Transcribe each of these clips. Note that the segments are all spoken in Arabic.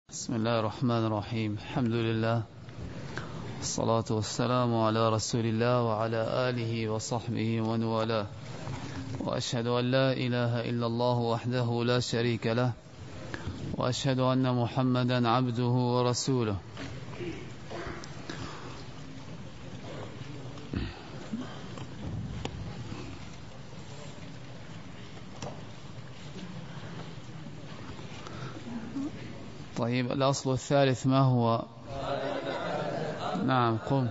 بسم الله الرحمن الرحيم. الحمد لله والصلاة والسلام على رسول الله وعلى آله وصحبه ومن والاه، وأشهد أن لا إله إلا الله وحده لا شريك له، وأشهد أن محمدا عبده ورسوله. طيب، الأصل الثالث ما هو؟ نعم، قم.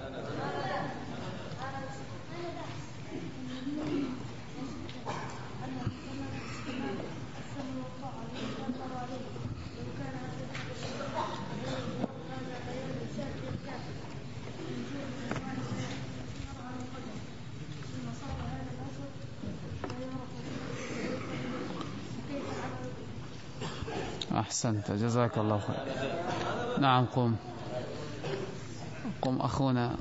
أحسنت، جزاك الله خير. نعم، قم قم أخونا.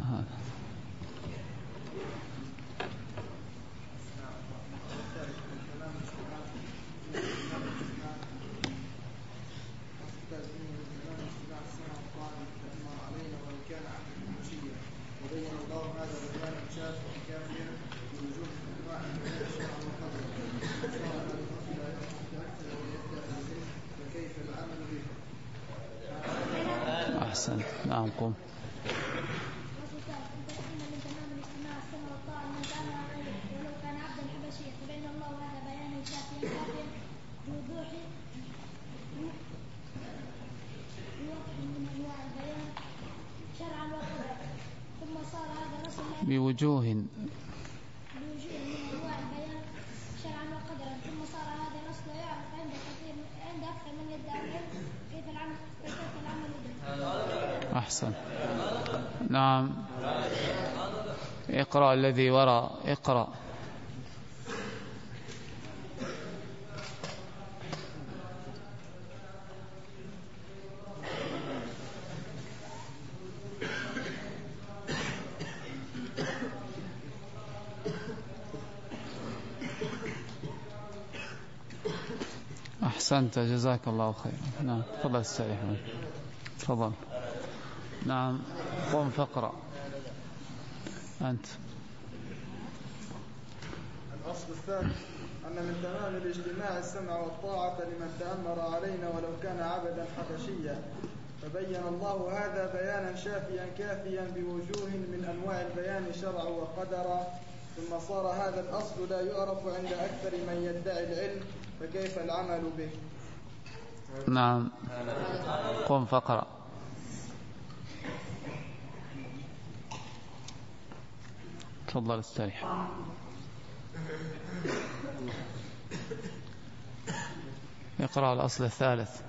أحسنت، نعم، قم. بوجوه من أنواع البيان شرعا وقدرا، ثم صار هذا الأصل يعرف عند أكثر من يدعي العلم كيف العمل به. أحسن، نعم. اقرأ الذي وراء، اقرأ. أحسنت، جزاك الله خير. نعم، تفضل استريح. تفضل. نعم، قم فاقرأ أنت. الأصل الثالث أن من تمام الاجتماع السمع والطاعة لمن تأمر علينا ولو كان عبدا حبشيا، فبين الله هذا بيانا شافيا كافيا بوجوه من أنواع البيان شرعا وقدرا، ثم صار هذا الأصل لا يعرف عند أكثر من يدعي العلم، فكيف العمل به؟ نعم، قم فاقرأ. تفضل استريح. اقرأ الأصل الثالث.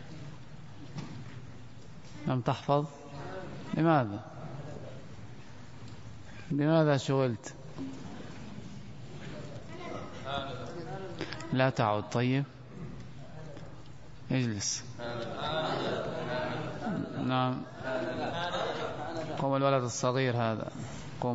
لم تحفظ؟ لماذا شغلت؟ لا تعد. طيب، اجلس. نعم، قم الولد الصغير هذا، قم.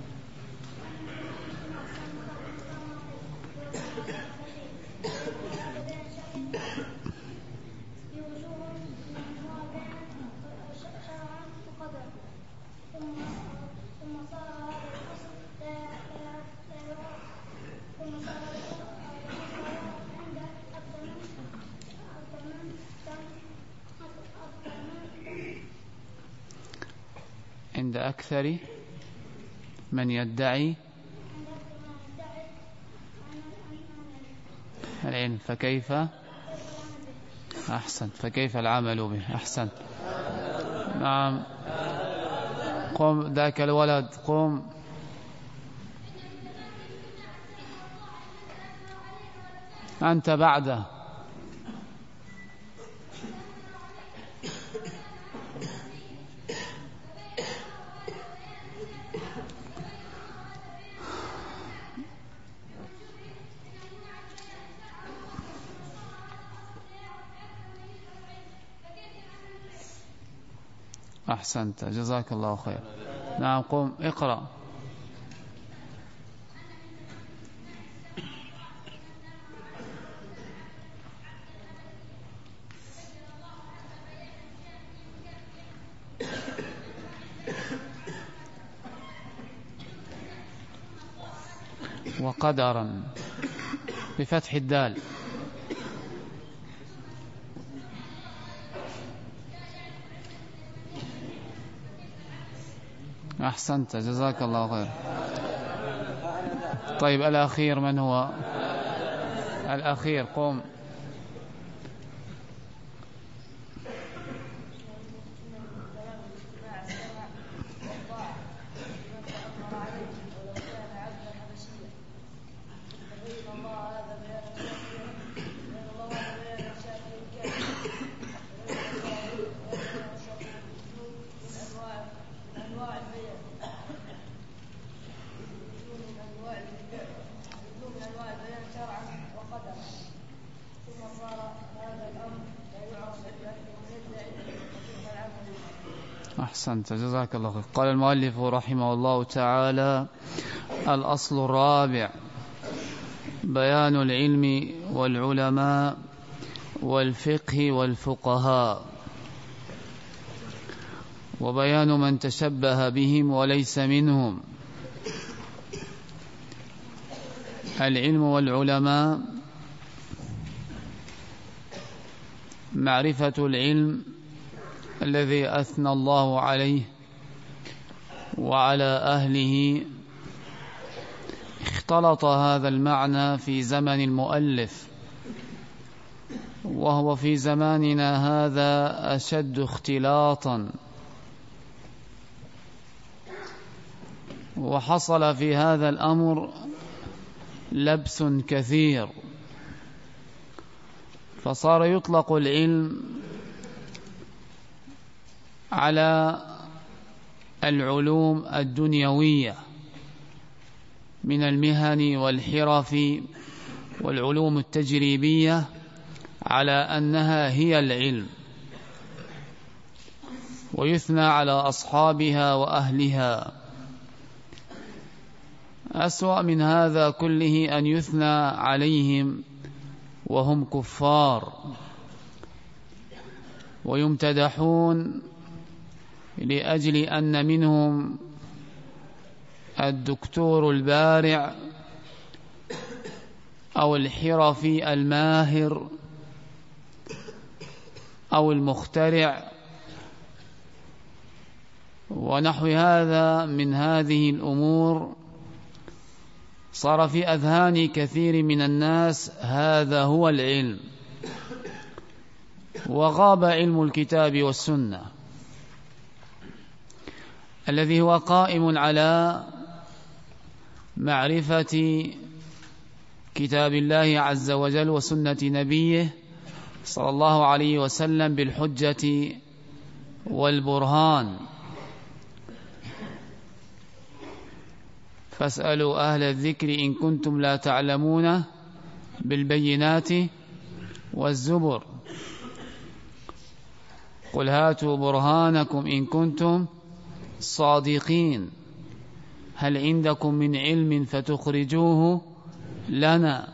عند أكثر من يدعي العلم، فكيف؟ أحسن، فكيف العمل به؟ أحسن، نعم. قم ذاك الولد، قم. أنت بعده. أحسنت، جزاك الله خير. نعم، قم اقرأ. وقدرا بفتح الدال. أحسنت، جزاك الله خير. طيب الأخير من هو؟ الأخير قم. أحسنت، جزاك الله خير. قال المؤلف رحمه الله تعالى: الأصل الرابع بيان العلم والعلماء والفقه والفقهاء، وبيان من تشبه بهم وليس منهم. العلم والعلماء: معرفة العلم الذي أثنى الله عليه وعلى أهله. اختلط هذا المعنى في زمن المؤلف، وهو في زماننا هذا أشد اختلاطا، وحصل في هذا الأمر لبس كثير، فصار يطلق العلم على العلوم الدنيوية من المهن والحرف والعلوم التجريبية على أنها هي العلم، ويثنى على أصحابها وأهلها. أسوأ من هذا كله أن يثنى عليهم وهم كفار ويمتدحون لأجل أن منهم الدكتور البارع أو الحرفي الماهر أو المخترع ونحو هذا من هذه الأمور. صار في أذهان كثير من الناس هذا هو العلم، وغاب علم الكتاب والسنة الذي هو قائم على معرفة كتاب الله عز وجل وسنة نبيه صلى الله عليه وسلم بالحجة والبرهان. فاسألوا أهل الذكر إن كنتم لا تعلمون بالبينات والزبر، قل هاتوا برهانكم إن كنتم صادقين، هل عندكم من علم فتخرجوه لنا.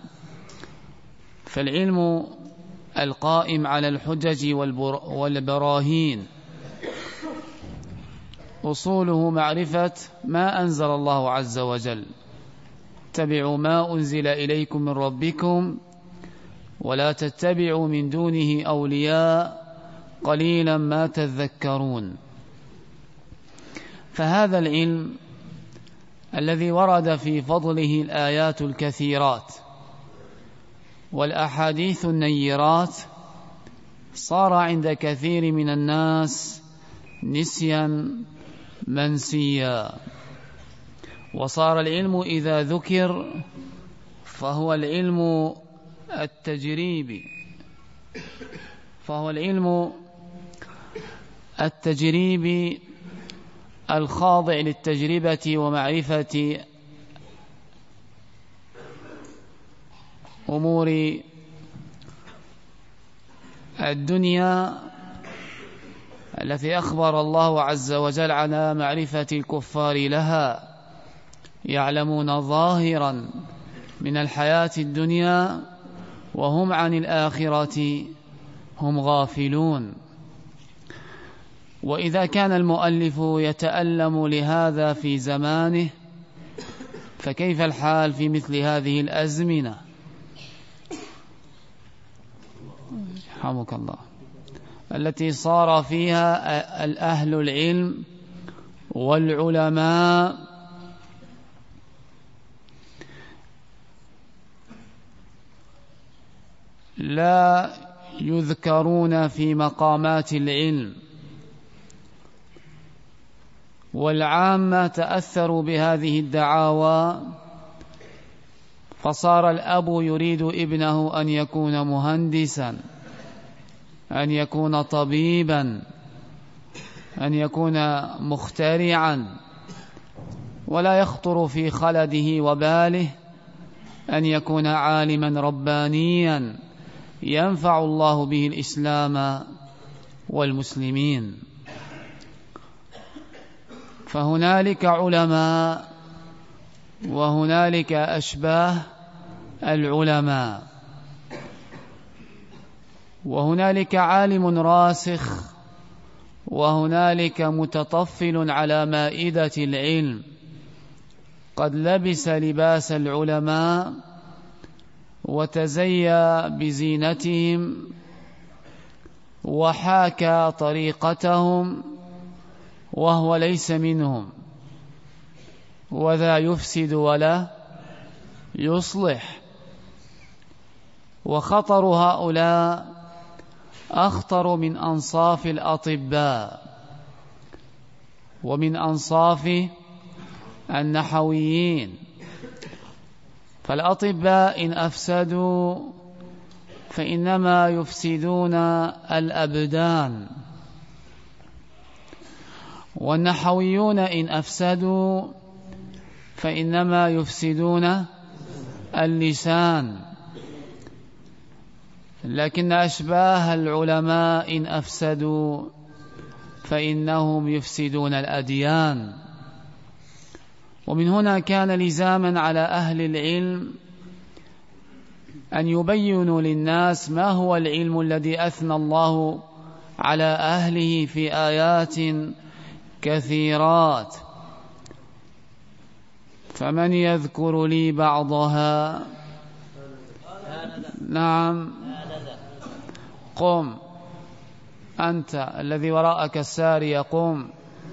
فالعلم القائم على الحجج والبراهين أصوله معرفة ما أنزل الله عز وجل، اتبعوا ما أنزل إليكم من ربكم ولا تتبعوا من دونه أولياء قليلا ما تذكرون. فهذا العلم الذي ورد في فضله الآيات الكثيرات والأحاديث النيرات صار عند كثير من الناس نسيا منسيا، وصار العلم إذا ذكر فهو العلم التجريبي، الخاضع للتجربة ومعرفة أمور الدنيا التي أخبر الله عز وجل على معرفة الكفار لها، يعلمون ظاهرا من الحياة الدنيا وهم عن الآخرة هم غافلون. وإذا كان المؤلف يتألم لهذا في زمانه، فكيف الحال في مثل هذه الأزمنة؟ رحمك الله، التي صار فيها الأهل العلم والعلماء لا يذكرون في مقامات العلم، والعامة تأثروا بهذه الدعاوى، فصار الأب يريد ابنه أن يكون مهندسا، أن يكون طبيبا، أن يكون مخترعا، ولا يخطر في خلده وباله أن يكون عالما ربانيا ينفع الله به الإسلام والمسلمين. فهنالك علماء وهنالك أشباه العلماء، وهنالك عالم راسخ وهنالك متطفل على مائدة العلم قد لبس لباس العلماء وتزيى بزينتهم وحاكى طريقتهم وهو ليس منهم، وذا يفسد ولا يصلح. وخطر هؤلاء أخطر من أنصاف الأطباء ومن أنصاف النحويين. فالأطباء إن أفسدوا فإنما يفسدون الأبدان، والنحويون إن أفسدوا فإنما يفسدون اللسان. لكن أشباه العلماء إن أفسدوا فإنهم يفسدون الأديان. ومن هنا كان لزاما على أهل العلم أن يبينوا للناس ما هو العلم الذي أثنى الله على أهله في آيات كثيرات. فمن يذكر لي بعضها؟ نعم، قم أنت الذي وراءك السارية، قم.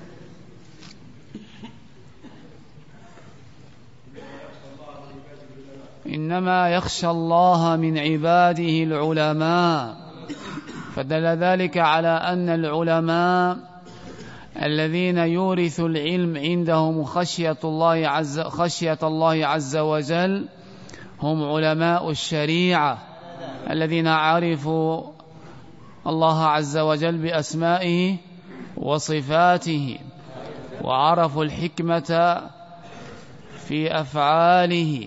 إنما يخشى الله من عباده العلماء. فدل ذلك على أن العلماء الذين يورث العلم عندهم خشية الله عز وجل هم علماء الشريعة الذين عرفوا الله عز وجل بأسمائه وصفاته، وعرفوا الحكمة في أفعاله.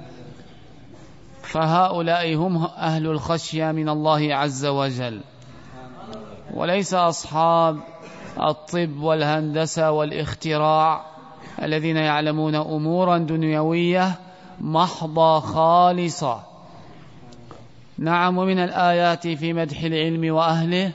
فهؤلاء هم أهل الخشية من الله عز وجل، وليس أصحاب الطب والهندسة والاختراع الذين يعلمون أمورا دنيوية محضة خالصة. نعم، ومن الآيات في مدح العلم وأهله،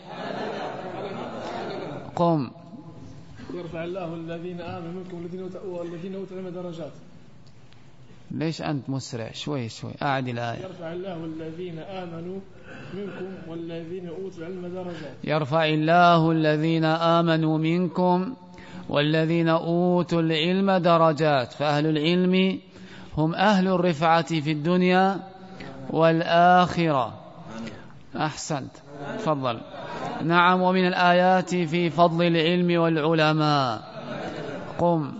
قم. يرفع الله الذين آمنوا منكم والذين أوتوا العلم درجات. ليش أنت مسرع؟ شوي أعد الآية. يرفع الله الذين آمنوا منكم والذين أوتوا العلم درجات. يرفع الله الذين آمنوا منكم والذين أوتوا العلم درجات. فأهل العلم هم أهل الرفعة في الدنيا والآخرة. أحسنت، تفضل. نعم، ومن الآيات في فضل العلم والعلماء، قم.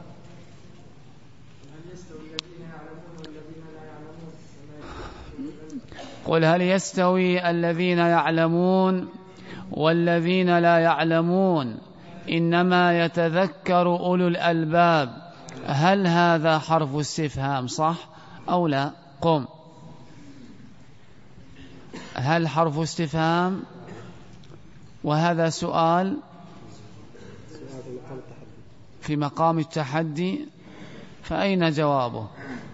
قل هل يستوي الذين يعلمون والذين لا يعلمون إنما يتذكر أولو الألباب. هل هذا حرف استفهام صح أو لا؟ قم. هل حرف استفهام؟ وهذا سؤال في مقام التحدي، فأين جوابه؟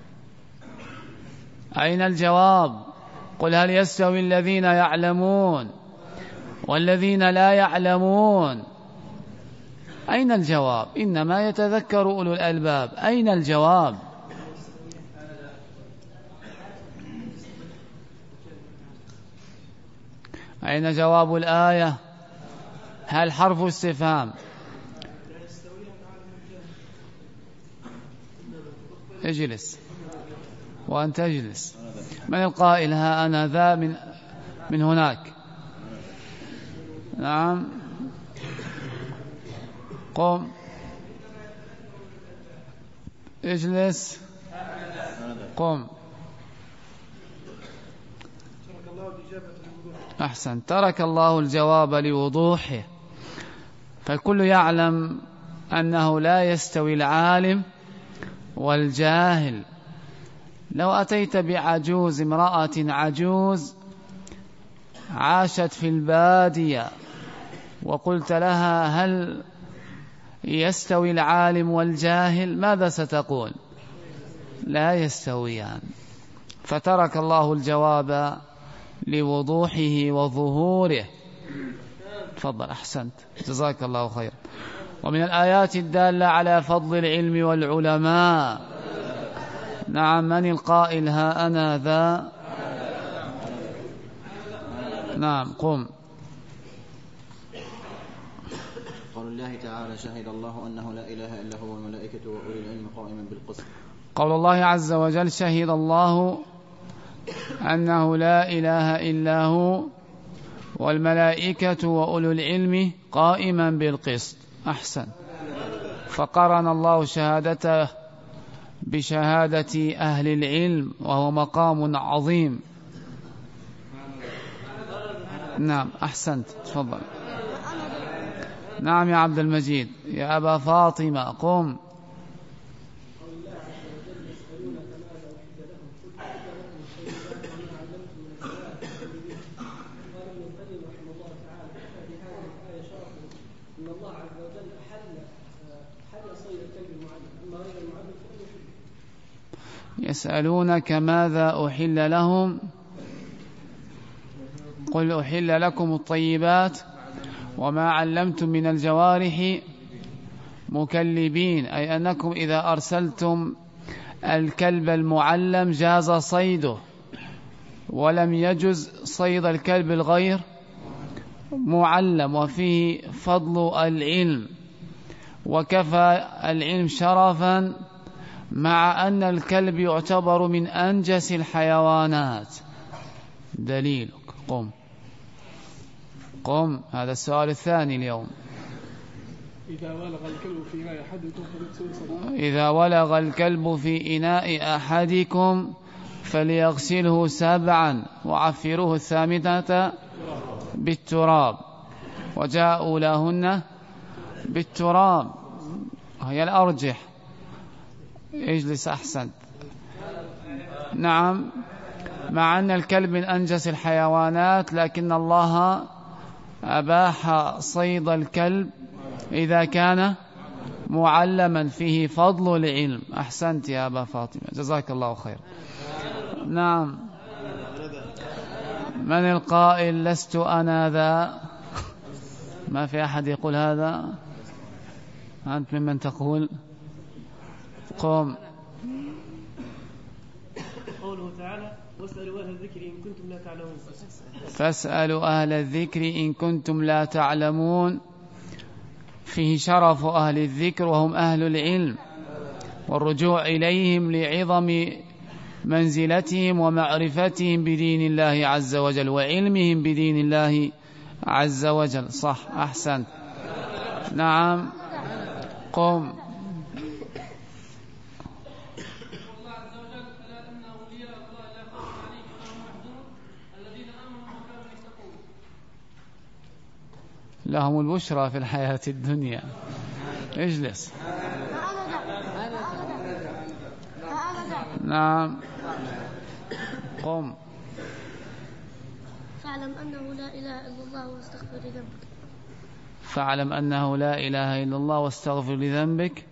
أين الجواب؟ قل هل يستوي الذين يعلمون والذين لا يعلمون؟ أين الجواب؟ إنما يتذكر أولو الألباب. أين الجواب؟ أين جواب الآية؟ هل حرف استفهام؟ اجلس وأنت اجلس. من القائل ها أنا ذا من هناك؟ نعم قم اجلس قم. أحسن. ترك الله الجواب لوضوحه، فالكل يعلم أنه لا يستوي العالم والجاهل. لو أتيت بعجوز، امرأة عجوز عاشت في البادية، وقلت لها هل يستوي العالم والجاهل، ماذا ستقول؟ لا يستويان. فترك الله الجواب لوضوحه وظهوره. تفضل. أحسنت جزاك الله خير. ومن الآيات الدالة على فضل العلم والعلماء. نعم. من القائل ها أنا ذا؟ نعم قم. قول الله تعالى شهد الله أنه لا إله إلا هو والملائكة وأولي العلم قائما بالقسط. قول الله عز وجل شهد الله أنه لا إله إلا هو والملائكة وأولو العلم قائما بالقسط. أحسن. فقرن الله شهادته بشهادة أهل العلم، وهو مقام عظيم. نعم أحسنت. تفضل. نعم يا عبد المجيد. يا أبا فاطمة قم. يسألونك ماذا أحل لهم، قل أحل لكم الطيبات وما علمتم من الجوارح مكلبين، أي أنكم إذا أرسلتم الكلب المعلم جاز صيده، ولم يجز صيد الكلب الغير معلم، وفيه فضل العلم، وكفى العلم شرفا، مع أن الكلب يعتبر من أنجس الحيوانات. دليلك. قم قم. هذا السؤال الثاني اليوم. إذا ولغ الكلب في إناء أحدكم فليغسله 7 وعفروه 8 بالتراب، وجاءوا لهن بالتراب، هي الأرجح. اجلس. أحسن. نعم. مع أن الكلب من أنجس الحيوانات، لكن الله أباح صيد الكلب إذا كان معلما، فيه فضل العلم. أحسنت يا أبا فاطمة جزاك الله خير. نعم. من القائل لست أنا ذا؟ ما في أحد يقول هذا؟ أنت ممن تقول؟ قم. قوله تعالى واسألوا أهل الذكر إن كنتم لا تعلمون. فاسألوا أهل الذكر إن كنتم لا تعلمون، فيه شرف أهل الذكر وهم أهل العلم، والرجوع إليهم لعظم منزلتهم ومعرفتهم بدين الله عز وجل وعلمهم بدين الله عز وجل. صح. أحسن. نعم. قم. لهم البشرى في الحياة الدنيا. اجلس. نعم. قم. فاعلم أنه لا إله إلا الله واستغفر لذنبك. فاعلم أنه لا إله إلا الله واستغفر لذنبك.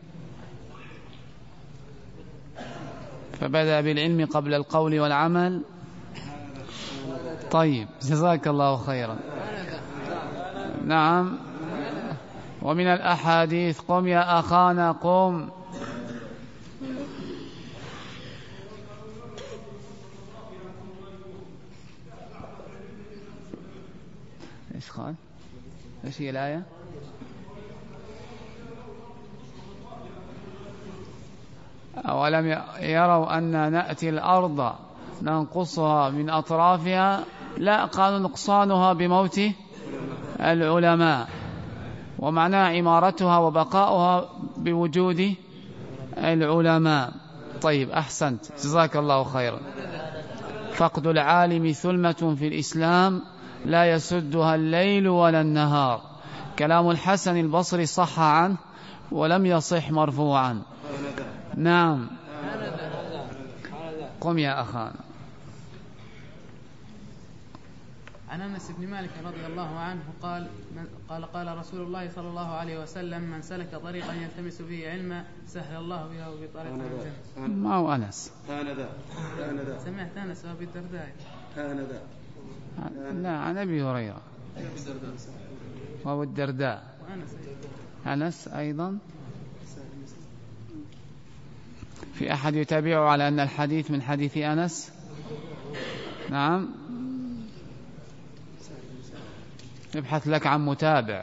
فبدأ بالعلم قبل القول والعمل. طيب جزاك الله خيرا. نعم. ومن الأحاديث. قم يا أخانا قم. قال؟ إيش هي الآية؟ أولم يروا أن نأتي الأرض ننقصها من أطرافها؟ لا، قالوا نقصانها بموت العلماء، ومعناها عمارتها وبقاؤها بوجود العلماء. طيب أحسنت، جزاك الله خيرا. فقد العالم ثلمة في الإسلام لا يسدها الليل ولا النهار. كلام الحسن البصري صح عنه ولم يصح مرفوعا. نعم، قم يا أخانا. عن أنس بن مالك رضي الله عنه قال رسول الله صلى الله عليه وسلم: من سلك طريقا يلتمس فيه علما سهل الله له بطريق الجنة. ما هو أنس؟ سمعت أنس وأبي الدرداء. لا، عن أبي هريرة وأبو الدرداء. أنس أيضا. في أحد يتابعه على أن الحديث من حديث أنس؟ نعم، نبحث لك عن متابع.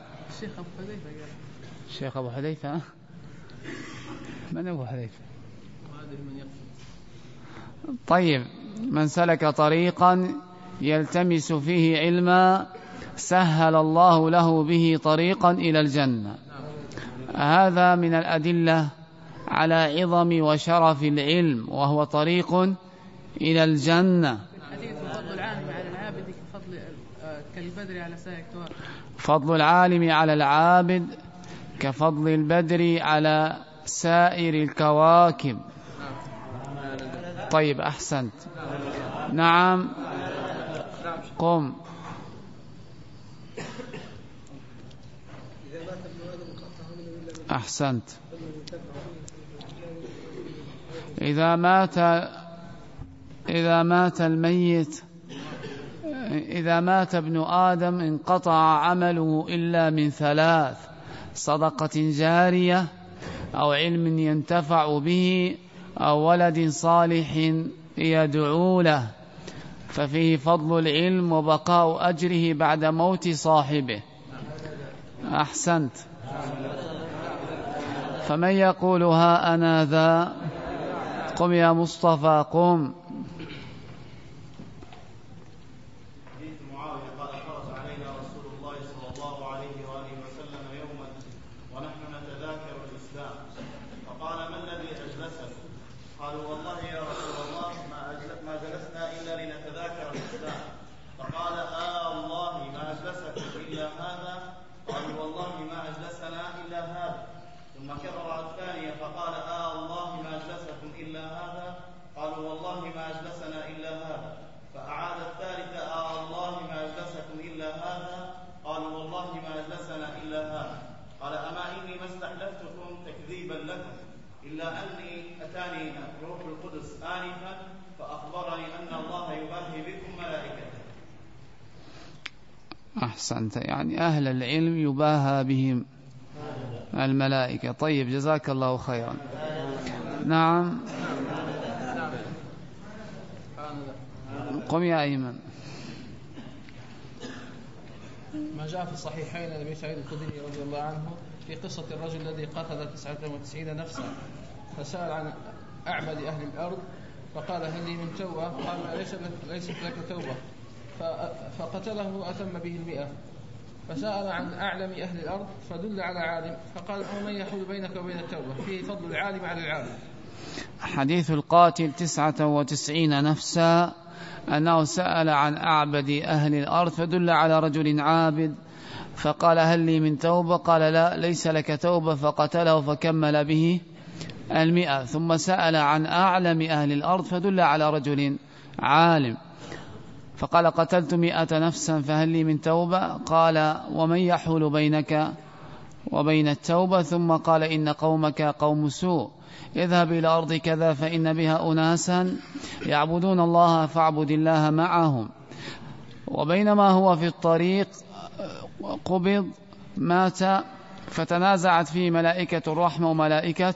الشيخ أبو حذيفة. من أبو حذيفة؟ طيب، من سلك طريقا يلتمس فيه علما سهل الله له به طريقا إلى الجنة. هذا من الأدلة على عظم وشرف العلم، وهو طريق إلى الجنة. فضل العالم على العابد كفضل البدر على سائر الكواكب. طيب أحسنت. نعم، قم. أحسنت. إذا مات ابن آدم انقطع عمله إلا من ثلاث: صدقة جارية، أو علم ينتفع به، أو ولد صالح يدعو له. ففيه فضل العلم وبقاء أجره بعد موت صاحبه. أحسنت. فمن يقول ها أنا ذا؟ قم يا مصطفى، قم. أحسنت، يعني أهل العلم يباهى بهم الملائكة. طيب، جزاك الله خيرا. نعم، قم يا أيمن. ما جاء في الصحيحين عن أبي سعيد الخدري رضي الله عنه في قصة الرجل الذي قتل 99 نفسا، فسأل عن أعبد أهل الأرض فقال: هل لي من توبة؟ قال: ليست لك توبة، فقتله أتم به 100. فسأل عن أعلم أهل الأرض فدل على عالم، فقال: من يحول بينك وبين التوبة؟ فيه فضل العالم على العالم. حديث القاتل 99 نفسا أنه سأل عن أعبد أهل الأرض فدل على رجل عابد، فقال: هل لي من توبة؟ قال: لا، ليس لك توبة، فقتله فكمل به 100. ثم سأل عن أعلم أهل الأرض فدل على رجل عالم، فقال: قتلت 100 نفسا فهل لي من توبة؟ قال: ومن يحول بينك وبين التوبة؟ ثم قال: إن قومك قوم سوء، اذهب إلى أرض كذا فإن بها أناسا يعبدون الله فاعبد الله معهم. وبينما هو في الطريق قبض، مات، فتنازعت فيه ملائكة الرحمة وملائكة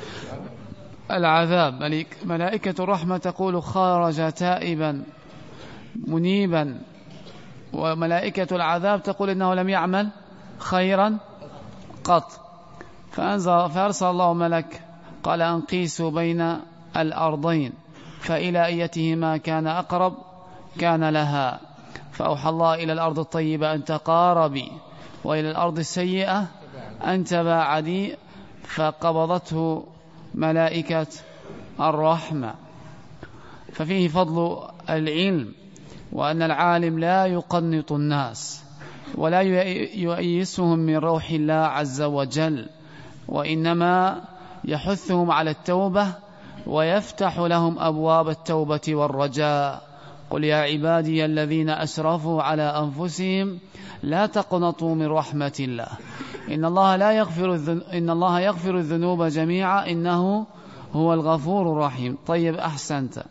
العذاب. ملائكة الرحمة تقول: خرج تائبا منيبا وملائكة العذاب تقول إنه لم يعمل خيرا قط، فأرسل الله ملك قال أن قيسوا بين الأرضين فإلى أيتهما كان أقرب كان لها، فأوحى الله إلى الأرض الطيبة أن تقاربي وإلى الأرض السيئة أن تباعدي، فقبضته ملائكة الرحمة. ففيه فضل العلم، وأن العالم لا يقنط الناس ولا يؤيسهم من روح الله عز وجل، وإنما يحثهم على التوبة ويفتح لهم أبواب التوبة والرجاء. قل يا عبادي الذين أسرفوا على أنفسهم لا تقنطوا من رحمة الله إن الله يغفر الذنوب جميعا إنه هو الغفور الرحيم. طيب أحسنت.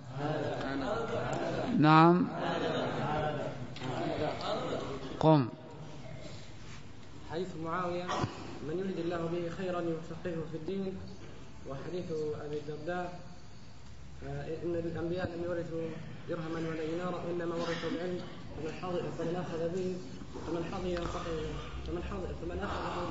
نعم قم. حديث معاوية من يريد الله به خيرا يفقهه في الدين، وحديث أبي الدرداء إن الأنبياء لم يورثوا درهما ولا دينارا وإنما ورثوا العلم، فمن أخذ به فمن أخذه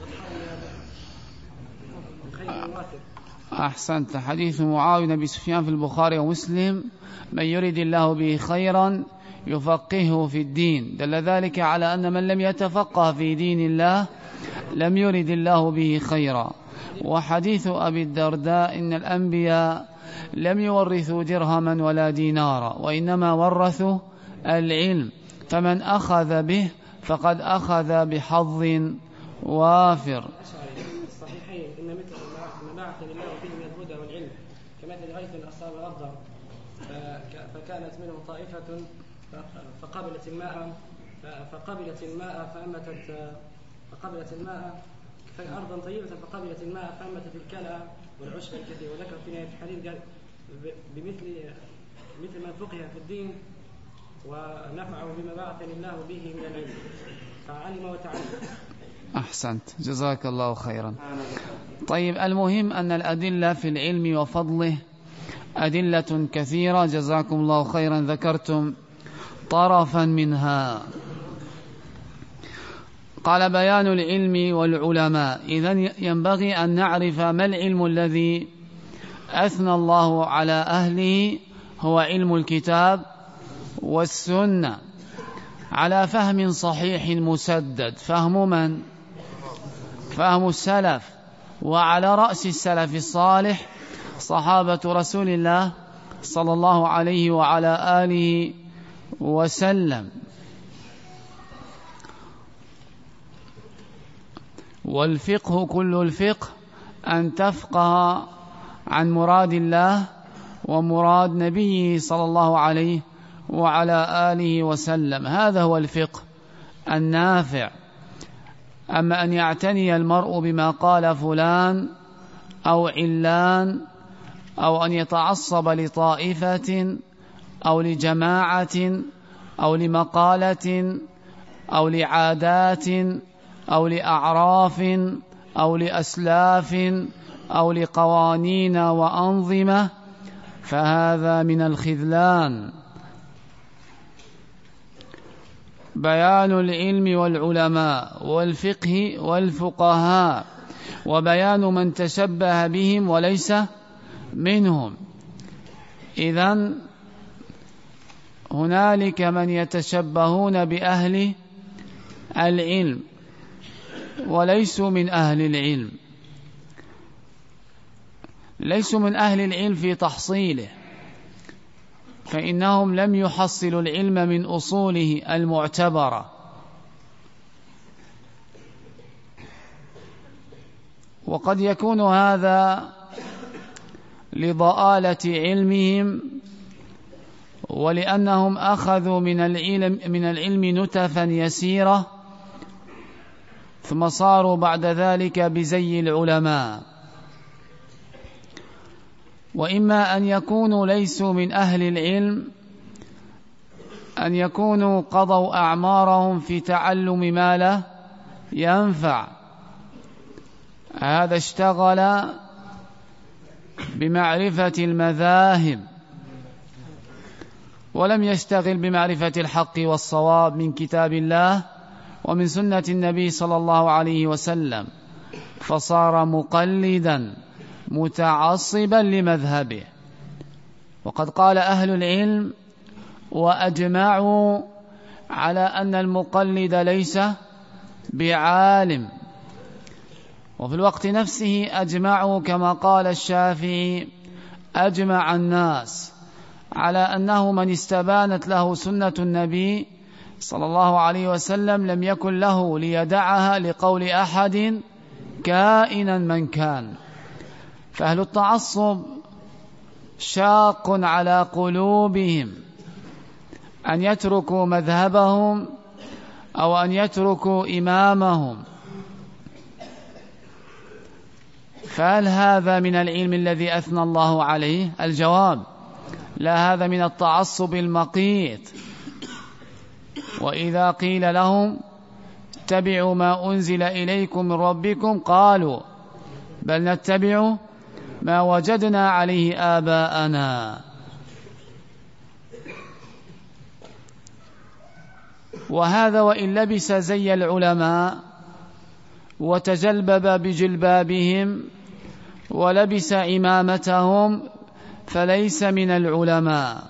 خير وافر. أحسنت. حديث معاوية بن سفيان في البخاري ومسلم من يريد الله به خيرا يفقهه في الدين، دل ذلك على أن من لم يتفقه في دين الله لم يرد الله به خيرا. وحديث أبي الدرداء إن الأنبياء لم يورثوا درهما ولا دينارا وإنما ورثوا العلم، فمن أخذ به فقد أخذ بحظ وافر. الصحيحين إن مثل ما بعث الله فيه من الهدى والعلم كمثل غيث أصاب أرضا فكانت منه طائفة فقبلت الماء أرضا طيبة فقبلت الماء فأنبتت الكلى والعشب الكثير. وذكر في نهاية الحديث قال مثل من فقه في الدين ونفعه بما بعثني الله به من العلم فعلم وتعلم. أحسنت جزاك الله خيرا. طيب المهم أن الأدلة في العلم وفضله أدلة كثيرة جزاكم الله خيرا، ذكرتم طرفا منها. قال بيان العلم والعلماء. إذن ينبغي أن نعرف ما العلم الذي أثنى الله على أهله، هو علم الكتاب والسنة على فهم صحيح مسدد. فهم من؟ فهم السلف، وعلى رأس السلف الصالح صحابة رسول الله صلى الله عليه وعلى آله وسلم. والفقه كل الفقه أن تفقه عن مراد الله ومراد نبيه صلى الله عليه وعلى آله وسلم، هذا هو الفقه النافع. أما أن يعتني المرء بما قال فلان أو علان، أو أن يتعصب لطائفة أو لجماعة أو لمقالة أو لعادات أو لأعراف أو لأسلاف أو لقوانين وأنظمة، فهذا من الخذلان. بيان العلم والعلماء والفقه والفقهاء، وبيان من تشبه بهم وليس منهم. إذن هنالك من يتشبهون بأهل العلم وليسوا من أهل العلم، ليسوا من أهل العلم في تحصيله، فإنهم لم يحصلوا العلم من أصوله المعتبرة. وقد يكون هذا لضآلة علمهم، ولأنهم أخذوا من العلم نتفا يسيرة ثم صاروا بعد ذلك بزي العلماء. وإما أن يكونوا ليسوا من أهل العلم، أن يكونوا قضوا أعمارهم في تعلم ما لا ينفع، هذا اشتغل بمعرفة المذاهب ولم يشتغل بمعرفة الحق والصواب من كتاب الله ومن سنة النبي صلى الله عليه وسلم، فصار مقلدا متعصبا لمذهبه. وقد قال أهل العلم وأجمعوا على أن المقلد ليس بعالم، وفي الوقت نفسه أجمعوا كما قال الشافعي: أجمع الناس على أنه من استبانت له سنة النبي صلى الله عليه وسلم لم يكن له ليدعها لقول أحد كائنا من كان. فأهل التعصب شاق على قلوبهم أن يتركوا مذهبهم أو أن يتركوا إمامهم. فهل هذا من العلم الذي أثنى الله عليه؟ الجواب: لا، هذا من التعصب المقيت. وإذا قيل لهم اتبعوا ما أنزل إليكم من ربكم قالوا بل نتبع ما وجدنا عليه آباءنا. وهذا وإن لبس زي العلماء وتجلبب بجلبابهم ولبس عمامتهم فليس من العلماء،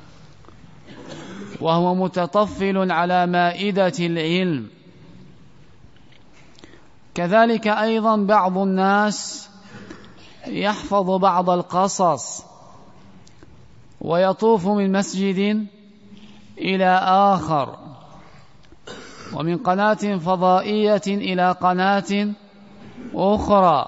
وهو متطفل على مائدة العلم. كذلك أيضا بعض الناس يحفظ بعض القصص ويطوف من مسجد إلى آخر ومن قناة فضائية إلى قناة أخرى،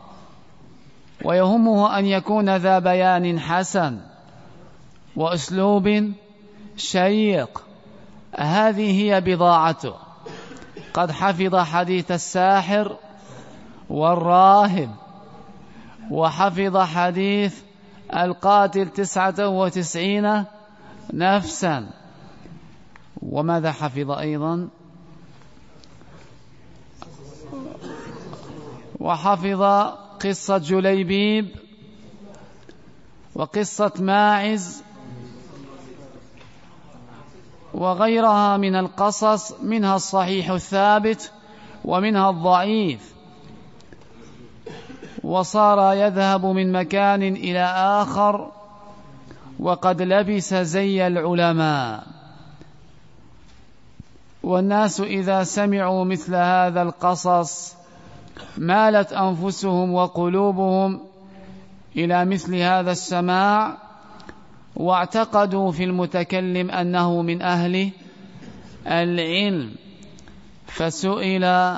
ويهمه أن يكون ذا بيان حسن وأسلوب شيق. هذه هي بضاعته. قد حفظ حديث الساحر والراهب، وحفظ حديث القاتل 99 نفسا. وماذا حفظ أيضا؟ وحفظ قصة جليبيب وقصة ماعز وغيرها من القصص، منها الصحيح الثابت ومنها الضعيف. وصار يذهب من مكان إلى آخر وقد لبس زي العلماء. والناس إذا سمعوا مثل هذا القصص مالت أنفسهم وقلوبهم إلى مثل هذا السماع، واعتقدوا في المتكلم أنه من أهل العلم، فسئل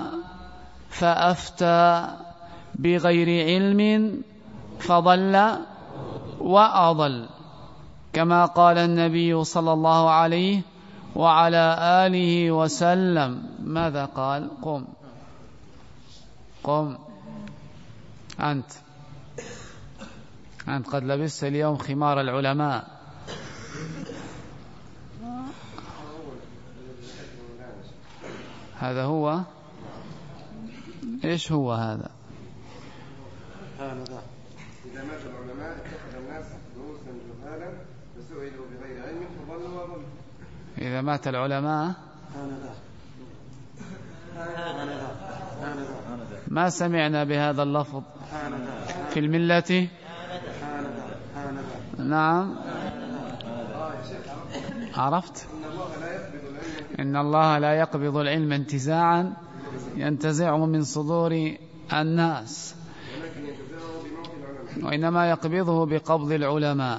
فأفتى بغير علم فضل وأضل، كما قال النبي صلى الله عليه وعلى آله وسلم. ماذا قال؟ قم أنت قد لبست اليوم خمار العلماء. هذا هو. إيش هو هذا؟ إذا مات العلماء اتخذ الناس رؤوسا جهالا فسئلوا بغير علم فضلوا وضلوا. إذا مات العلماء ما سمعنا بهذا اللفظ في الملة. نعم، عرفت. إن الله لا يقبض العلم انتزاعا ينتزعه من صدور الناس، وإنما يقبضه بقبض العلماء،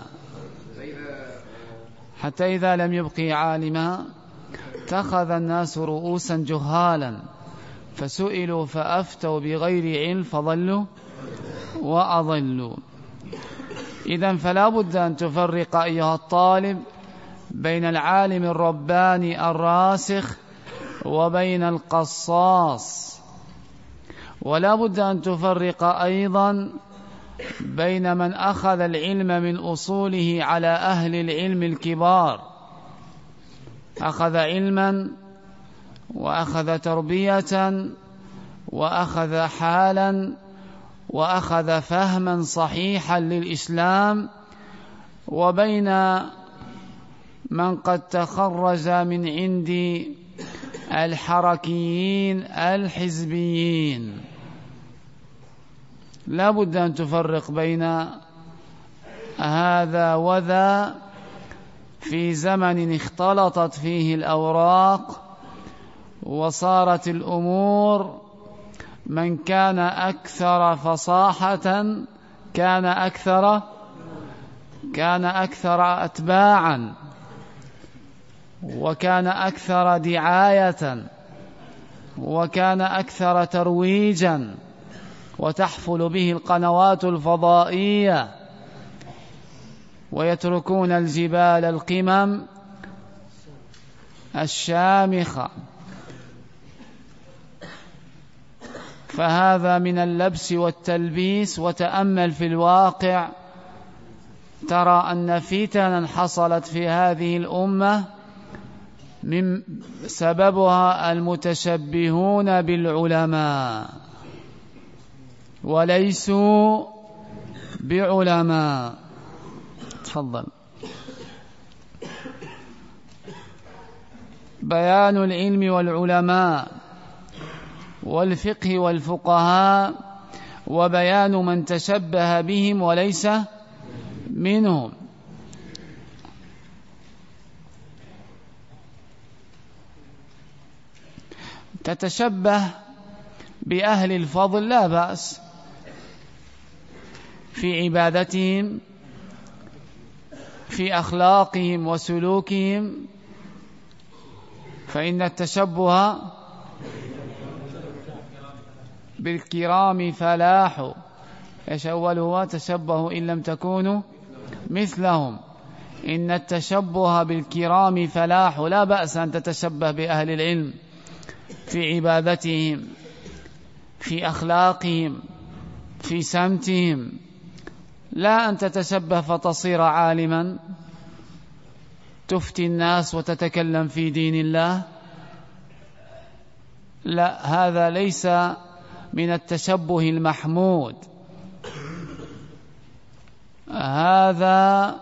حتى إذا لم يبقي عالما اتخذ الناس رؤوسا جهالا فسئلوا فأفتوا بغير علم فضلوا وأضلوا. إذن فلا بد أن تفرق أيها الطالب بين العالم الرباني الراسخ وبين القصاص، ولا بد أن تفرق أيضا بين من أخذ العلم من أصوله على أهل العلم الكبار، أخذ علما وأخذ تربية وأخذ حالا وأخذ فهما صحيحا للإسلام، وبين من قد تخرج من عند الحركيين الحزبيين. لا بد أن تفرق بين هذا وذا في زمن اختلطت فيه الأوراق وصارت الأمور، من كان أكثر فصاحة كان أكثر أتباعا، وكان أكثر دعاية، وكان أكثر ترويجا، وتحفل به القنوات الفضائية، ويتركون الجبال القمم الشامخة. فهذا من اللبس والتلبيس. وتأمل في الواقع ترى أن فتنا حصلت في هذه الأمة من سببها المتشبهون بالعلماء وليسوا بعلماء. تفضل. بيان العلم والعلماء والفقه والفقهاء، وبيان من تشبه بهم وليس منهم. تتشبه بأهل الفضل لا بأس في عبادتهم، في أخلاقهم وسلوكهم، فإن التشبه بالكرام فلاح. إيش أوله؟ تشبهوا إن لم تكونوا مثلهم. إن التشبه بالكرام فلاح. لا بأس أن تتشبه بأهل العلم في عبادتهم، في أخلاقهم، في سمتهم، لا أن تتشبه فتصير عالما تفتي الناس وتتكلم في دين الله. لا، هذا ليس من التشبه المحمود، هذا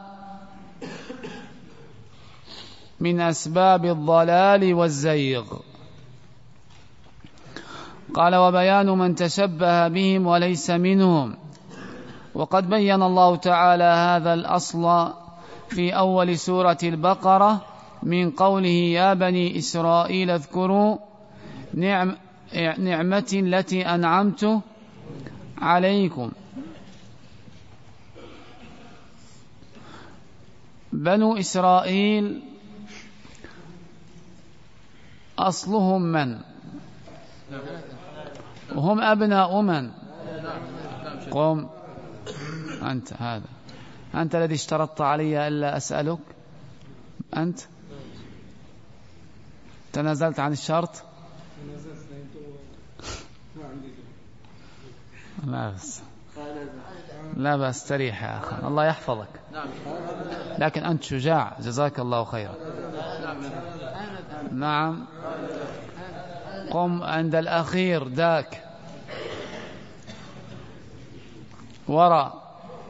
من أسباب الضلال والزيغ. قال: وبيان من تشبه بهم وليس منهم. وقد بين الله تعالى هذا الأصل في أول سورة البقرة من قوله: يا بني إسرائيل اذكروا نعمتي التي أنعمت عليكم. بنو إسرائيل أصلهم من؟ وهم أبناء من؟ قم أنت، هذا أنت الذي اشترطت علي ألا أسألك. أنت تنازلت عن الشرط. لا بس استريح يا أخي، الله يحفظك. لكن أنت شجاع، جزاك الله خيرا. نعم، قم عند الأخير ذاك وراء.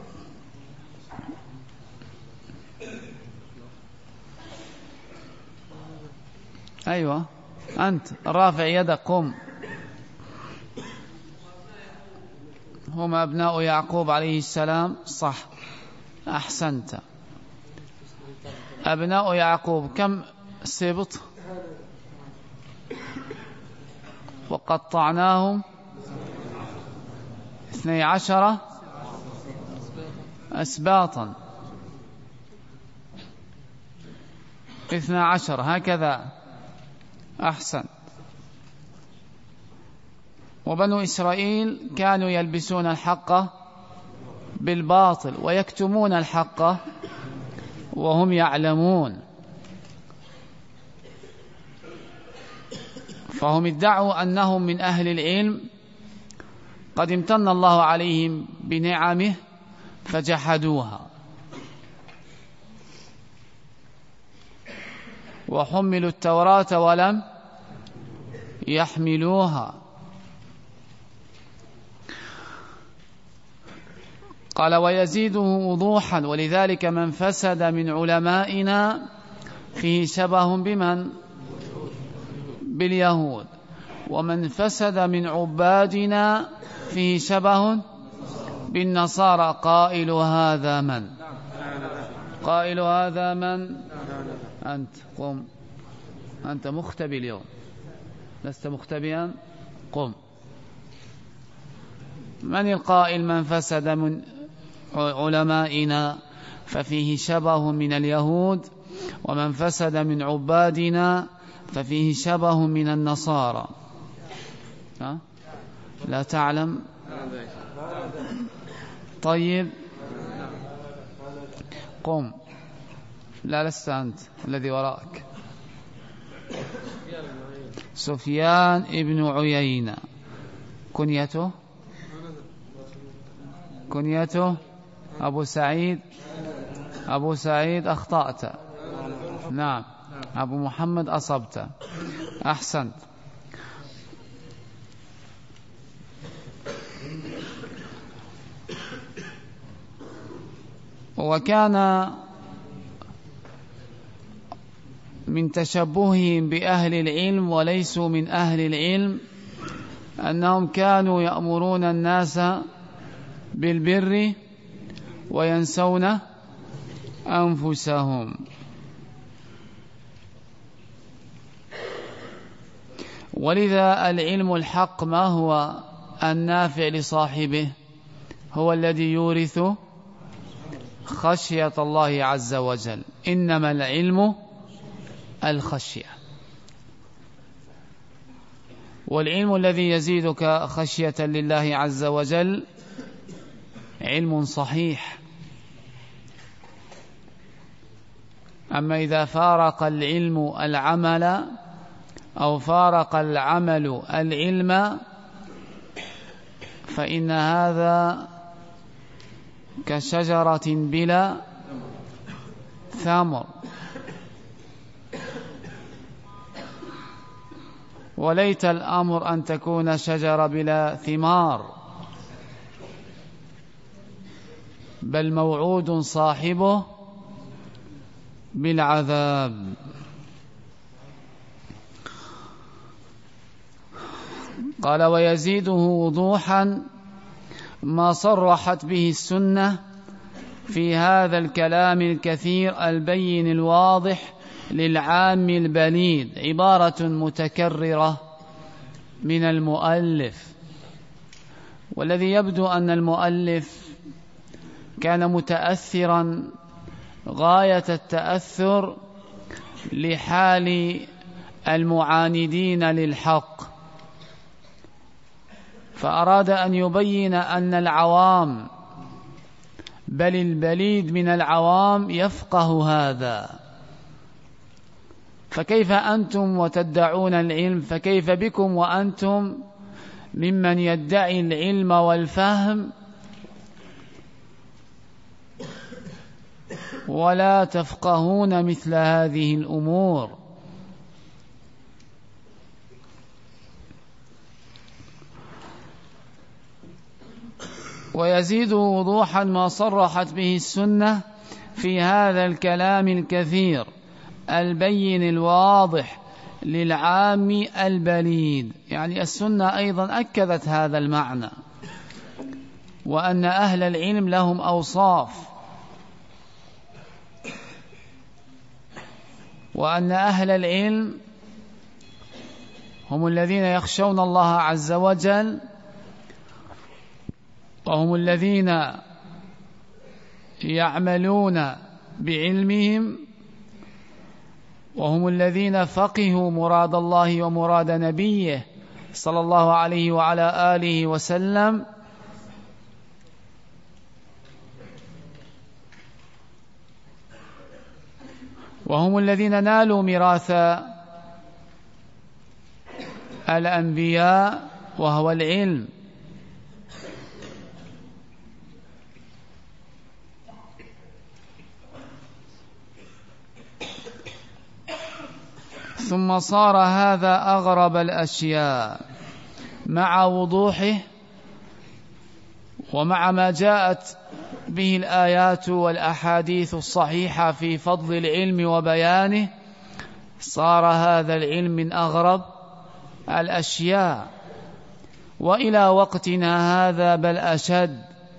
أيوة أنت رافع يدك، قم. هم أبناء يعقوب عليه السلام، صح، أحسنت. أبناء يعقوب كم سبط؟ وقطعناهم 12 أسباطا. 12 هكذا، أحسن. وبنو إسرائيل كانوا يلبسون الحق بالباطل ويكتمون الحق وهم يعلمون، فهم ادعوا أنهم من أهل العلم، قد امتن الله عليهم بنعمه فجحدوها، وحملوا التوراة ولم يحملوها. قال: ويزيده وضوحا. ولذلك من فسد من علمائنا فيه شبه بمن؟ باليهود. ومن فسد من عبادنا فيه شبه بالنصارى. قائل هذا من؟ قائل هذا من؟ أنت. قم، أنت مختبي اليوم، لست مختبيا، قم. من القائل من فسد من علمائنا ففيه شبه من اليهود، ومن فسد من عبادنا ففيه شبه من النصارى؟ لا تعلم؟ طيب قم. لا، لست أنت، الذي وراءك. سفيان ابن عيينة. كنيته أبو سعيد. أبو سعيد أخطأت. نعم، أبو محمد أصبت، أحسنت. وكان من تشبههم بأهل العلم وليسوا من أهل العلم أنهم كانوا يأمرون الناس بالبر وينسون أنفسهم. ولذا العلم الحق ما هو النافع لصاحبه؟ هو الذي يورث خشية الله عز وجل. إنما العلم الخشية، والعلم الذي يزيدك خشية لله عز وجل علم صحيح. أما إذا فارق العلم العمل أو فارق العمل العلم فإن هذا كشجرة بلا ثمر. وليت الأمر أن تكون شجرة بلا ثمار، بل موعود صاحبه بالعذاب. قال ويزيده وضوحا ما صرحت به السنة في هذا الكلام الكثير البين الواضح للعام البليد. عبارة متكررة من المؤلف، والذي يبدو أن المؤلف كان متأثرا غاية التأثر لحال المعاندين للحق، فأراد أن يبين أن العوام بل البليد من العوام يفقه هذا. فكيف أنتم وتدعون العلم؟ فكيف بكم وأنتم ممن يدعي العلم والفهم ولا تفقهون مثل هذه الأمور؟ ويزيد وضوحا ما صرحت به السنة في هذا الكلام الكثير البين الواضح للعام البليد. يعني السنة أيضا أكدت هذا المعنى، وأن أهل العلم لهم أوصاف، وأن أهل العلم هم الذين يخشون الله عز وجل، وهم الذين يعملون بعلمهم، وهم الذين فقهوا مراد الله ومراد نبيه صلى الله عليه وعلى آله وسلم. وهم الذين نالوا ميراث الأنبياء وهو العلم. ثم صار هذا أغرب الأشياء مع وضوحه ومع ما جاءت به الآيات والأحاديث الصحيحة في فضل العلم وبيانه، صار هذا العلم من أغرب الأشياء، وإلى وقتنا هذا بل أشد.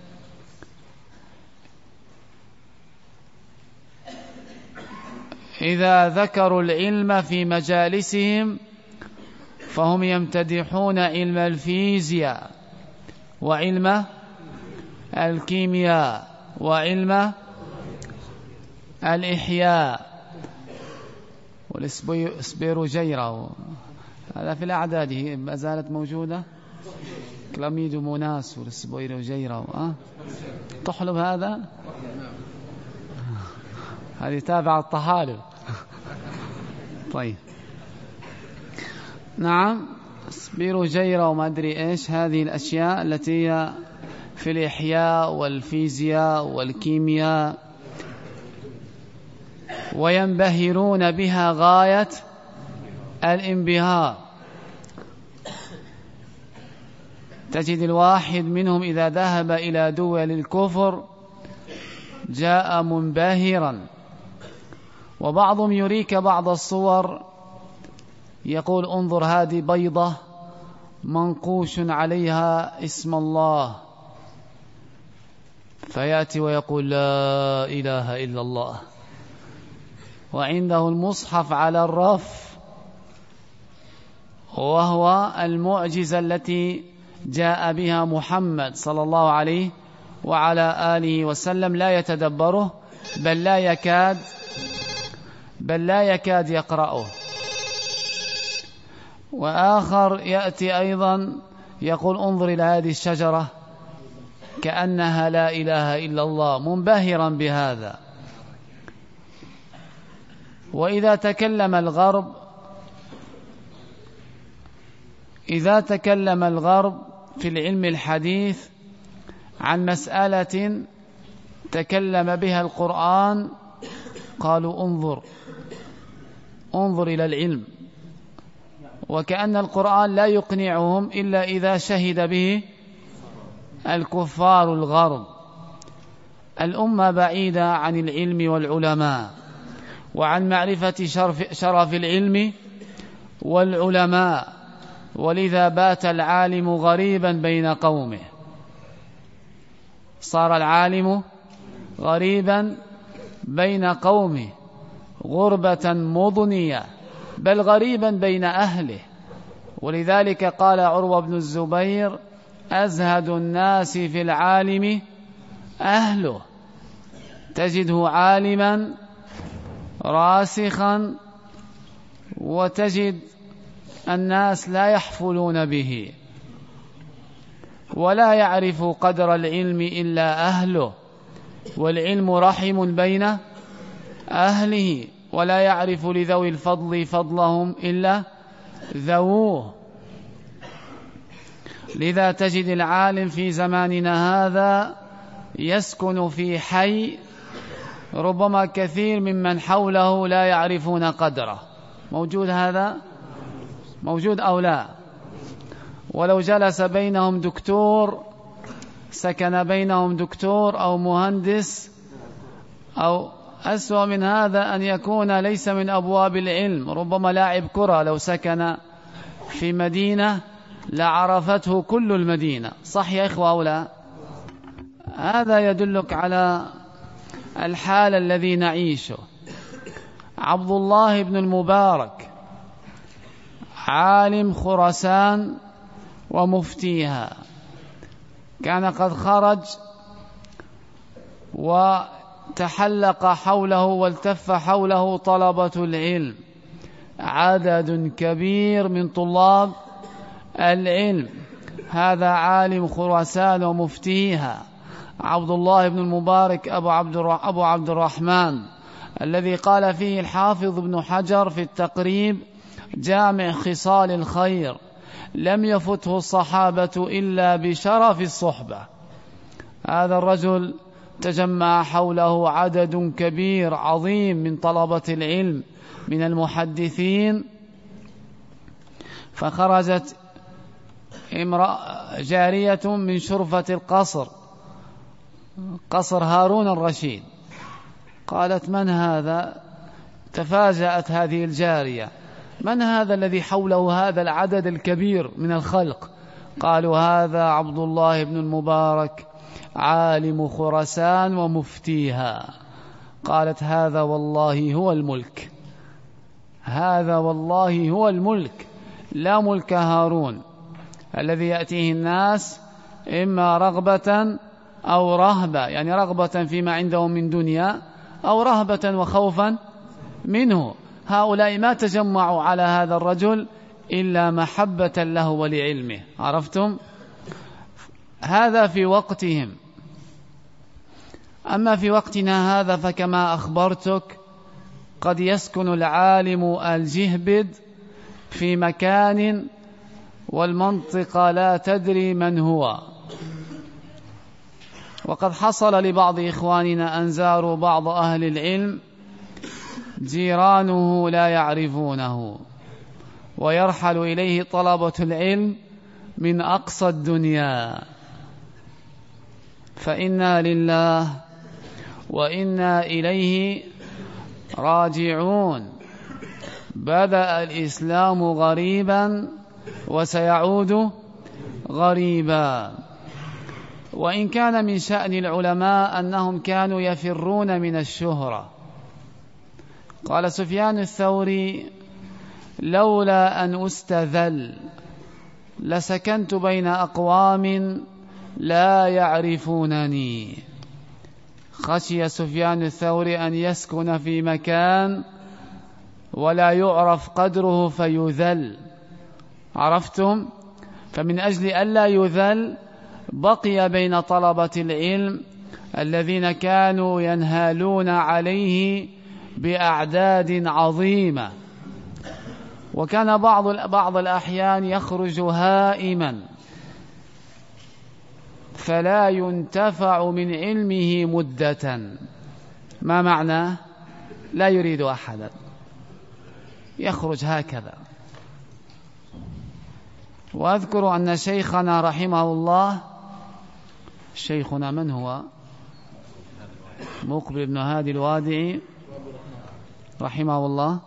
إذا ذكروا العلم في مجالسهم فهم يمتدحون علم الفيزياء وعلم الكيمياء وعلم الإحياء والسبيروجيرا. هذا في الأعداد ما زالت موجودة، كلاميدوموناس والسبيروجيرا. تحلب هذا؟ هذه تابعة الطحالب. طيب نعم، سبيروجيرا وما أدري إيش، هذه الأشياء التي هي في الإحياء والفيزياء والكيمياء، وينبهرون بها غاية الانبهار. تجد الواحد منهم إذا ذهب إلى دول الكفر جاء منبهرا، وبعضهم يريك بعض الصور يقول انظر هذه بيضة منقوش عليها اسم الله، فيأتي ويقول لا إله إلا الله، وعنده المصحف على الرف، وهو المعجزة التي جاء بها محمد صلى الله عليه وعلى آله وسلم، لا يتدبره بل لا يكاد يقرأه. وآخر يأتي أيضا يقول انظر إلى هذه الشجرة كأنها لا إله إلا الله، منبهرا بهذا. وإذا تكلم الغرب في العلم الحديث عن مسألة تكلم بها القرآن قالوا انظر إلى العلم، وكأن القرآن لا يقنعهم إلا إذا شهد به الكفار الغرب. الأمة بعيدة عن العلم والعلماء وعن معرفة شرف العلم والعلماء، ولذا بات العالم غريبا بين قومه. صار العالم غريبا بين قومه غربة مضنية، بل غريبا بين أهله. ولذلك قال عروة بن الزبير أزهد الناس في العالم أهله. تجده عالما راسخا، وتجد الناس لا يحفلون به، ولا يعرف قدر العلم إلا أهله، والعلم رحم بين أهله، ولا يعرف لذوي الفضل فضلهم إلا ذووه. لذا تجد العالم في زماننا هذا يسكن في حي ربما كثير ممن حوله لا يعرفون قدره. موجود هذا؟ موجود أو لا؟ ولو جلس بينهم دكتور، سكن بينهم دكتور أو مهندس، أو أسوأ من هذا أن يكون ليس من أبواب العلم، ربما لاعب كرة لو سكن في مدينة لعرفته كل المدينة. صح يا إخوة أو لا؟ هذا يدلك على الحال الذي نعيشه. عبد الله بن المبارك عالم خراسان ومفتيها، كان قد خرج وتحلق حوله والتف حوله طلبة العلم، عدد كبير من طلاب العلم. هذا عالم خراسان ومفتيها عبد الله بن المبارك أبو عبد الرحمن، الذي قال فيه الحافظ ابن حجر في التقريب جامع خصال الخير لم يفته الصحابة إلا بشرف الصحبة. هذا الرجل تجمع حوله عدد كبير عظيم من طلبة العلم من المحدثين، فخرجت جارية من شرفة القصر، قصر هارون الرشيد، قالت من هذا؟ تفاجأت هذه الجارية: من هذا الذي حوله هذا العدد الكبير من الخلق؟ قالوا: هذا عبد الله بن المبارك عالم خراسان ومفتيها. قالت: هذا والله هو الملك، هذا والله هو الملك، لا ملك هارون الذي يأتيه الناس إما رغبة أو رهبة، يعني رغبة فيما عندهم من دنيا أو رهبة وخوفا منه. هؤلاء ما تجمعوا على هذا الرجل إلا محبة له ولعلمه. عرفتم؟ هذا في وقتهم. أما في وقتنا هذا فكما أخبرتك قد يسكن العالم الجهبد في مكان والمنطقة لا تدري من هو. وقد حصل لبعض إخواننا أن زاروا بعض أهل العلم جيرانه لا يعرفونه، ويرحل إليه طلبة العلم من أقصى الدنيا. فإنا لله وإنا إليه راجعون. بدأ الإسلام غريبا وسيعود غريبا. وإن كان من شأن العلماء أنهم كانوا يفرون من الشهرة. قال سفيان الثوري: لولا أن أستذل لسكنت بين أقوام لا يعرفونني. خشي سفيان الثوري أن يسكن في مكان ولا يعرف قدره فيذل. عرفتم؟ فمن أجل ألا يذل بقي بين طلبة العلم الذين كانوا ينهالون عليه بأعداد عظيمة. وكان بعض الأحيان يخرج هائما فلا ينتفع من علمه مدة. ما معناه؟ لا يريد أحدا، يخرج هكذا. وأذكر أن شيخنا رحمه الله، شيخنا من هو؟ مقبل بن هادي الوادعي رحمه الله،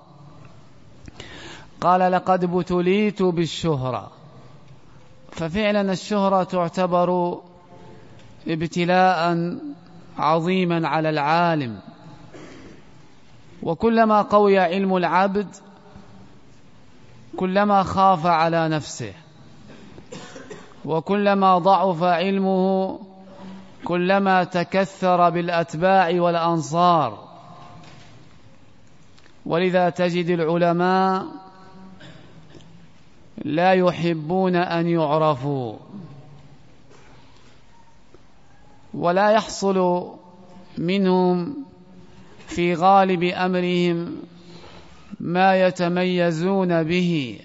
قال: لقد ابتليت بالشهرة. ففعلا الشهرة تعتبر ابتلاء عظيما على العالم. وكلما قوي علم العبد كلما خاف على نفسه، وكلما ضعف علمه كلما تكثر بالأتباع والأنصار. ولذا تجد العلماء لا يحبون أن يعرفوا، ولا يحصل منهم في غالب أمرهم ما يتميزون به،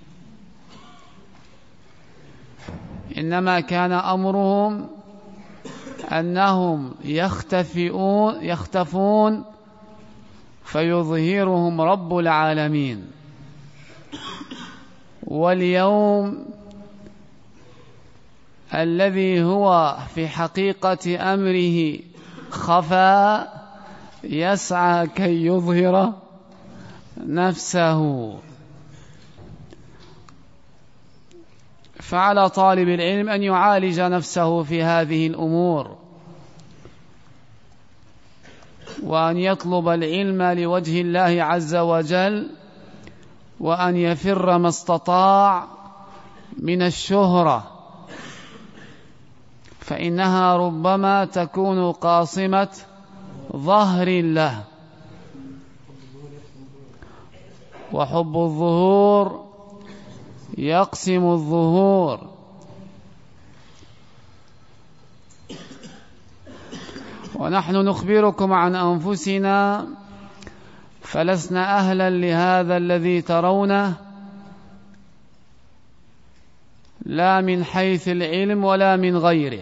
إنما كان أمرهم أنهم يختفون فيظهرهم رب العالمين. واليوم الذي هو في حقيقة أمره خفى يسعى كي يظهر نفسه. فعلى طالب العلم أن يعالج نفسه في هذه الأمور، وأن يطلب العلم لوجه الله عز وجل، وأن يفر ما استطاع من الشهرة، فإنها ربما تكون قاصمة ظهر له. وحب الظهور يقسم الظهور. ونحن نخبركم عن أنفسنا فلسنا أهلا لهذا الذي ترونه، لا من حيث العلم ولا من غيره،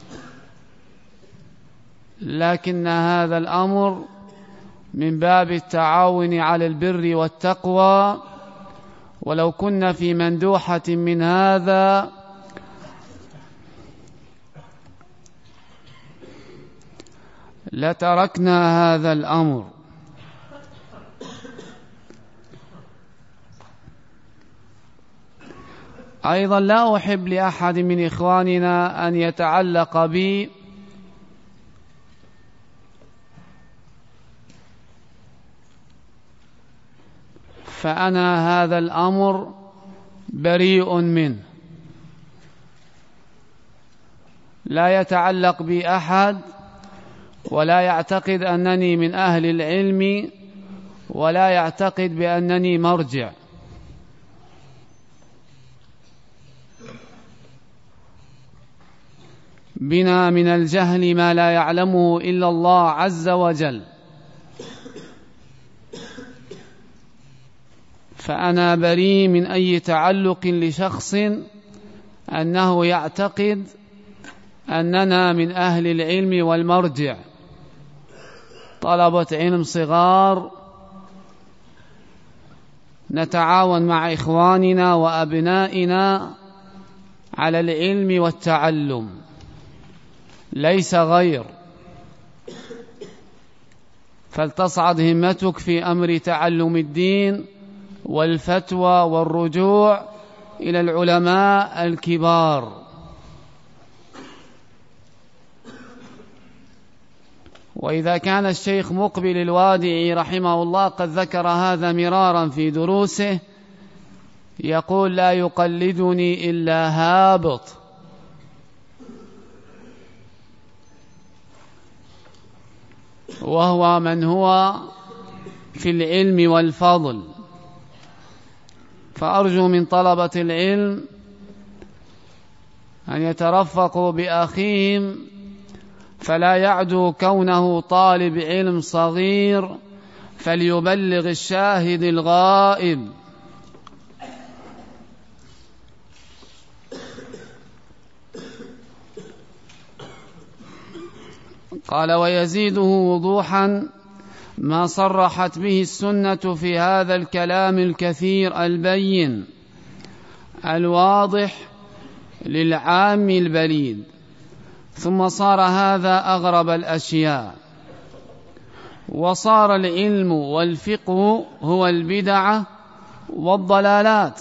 لكن هذا الأمر من باب التعاون على البر والتقوى. ولو كنا في مندوحة من هذا لتركنا هذا الأمر. أيضا لا أحب لأحد من إخواننا أن يتعلق بي فأنا هذا الأمر بريء منه. لا يتعلق بي أحد ولا يعتقد أنني من أهل العلم ولا يعتقد بأنني مرجع. بنا من الجهل ما لا يعلمه إلا الله عز وجل، فأنا بريء من أي تعلق لشخص أنه يعتقد أننا من أهل العلم والمرجع. طلبة علم صغار نتعاون مع إخواننا وأبنائنا على العلم والتعلم، ليس غير. فلتصعد همتك في أمر تعلم الدين والفتوى والرجوع إلى العلماء الكبار. وإذا كان الشيخ مقبل الوادعي رحمه الله قد ذكر هذا مرارا في دروسه، يقول: لا يقلدني إلا هابط. وهو من هو في العلم والفضل. فأرجو من طلبة العلم أن يترفقوا بأخيهم، فلا يعدو كونه طالب علم صغير، فليبلغ الشاهد الغائب. قال: ويزيده وضوحا ما صرحت به السنة في هذا الكلام الكثير البين الواضح للعام البليد. ثم صار هذا أغرب الأشياء، وصار العلم والفقه هو البدعة والضلالات.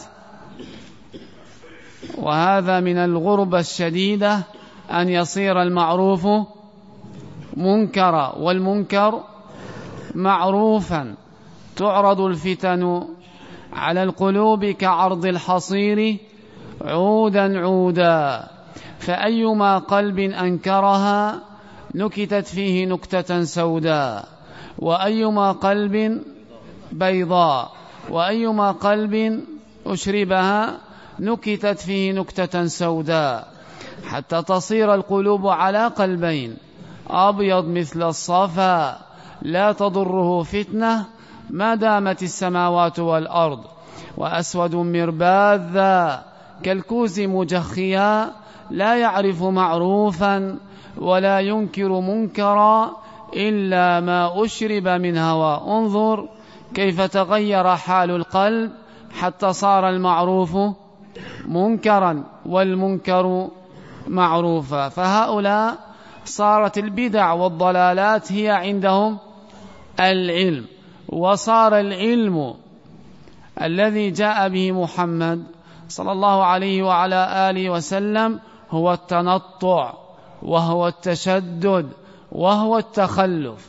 وهذا من الغربة الشديدة أن يصير المعروف منكرا والمنكر معروفا. تعرض الفتن على القلوب كعرض الحصير عودا عودا، فأيما قلب أنكرها نكتت فيه نكتة سوداء، وأيما قلب بيضاء، وأيما قلب أشربها نكتت فيه نكتة سوداء، حتى تصير القلوب على قلبين: أبيض مثل الصفا لا تضره فتنة ما دامت السماوات والأرض، وأسود مرباذا كالكوز مجخيا لا يعرف معروفا ولا ينكر منكرا إلا ما أشرب من هوى. انظر كيف تغير حال القلب حتى صار المعروف منكرا والمنكر معروفا. فهؤلاء صارت البدع والضلالات هي عندهم العلم، وصار العلم الذي جاء به محمد صلى الله عليه وعلى آله وسلم هو التنطع وهو التشدد وهو التخلف.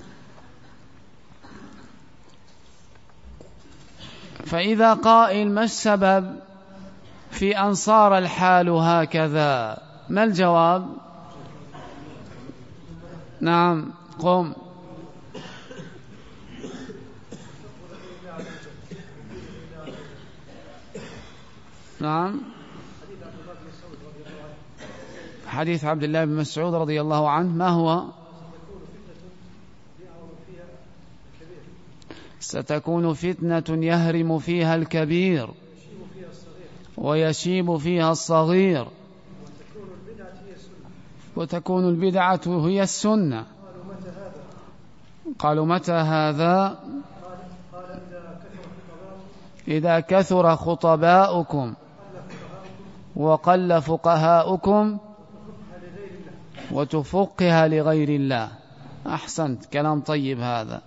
فإذا قائل: ما السبب في أن صار الحال هكذا؟ ما الجواب؟ نعم، قم. نعم، حديث عبد الله بن مسعود رضي الله عنه ما هو؟ ستكون فتنة يهرم فيها الكبير ويشيب فيها الصغير وتكون البدعة هي السنة. قالوا: متى هذا؟ إذا كثر خطباؤكم وقل فقهاؤكم وتفقها لغير الله. أحسنت، كلام طيب هذا.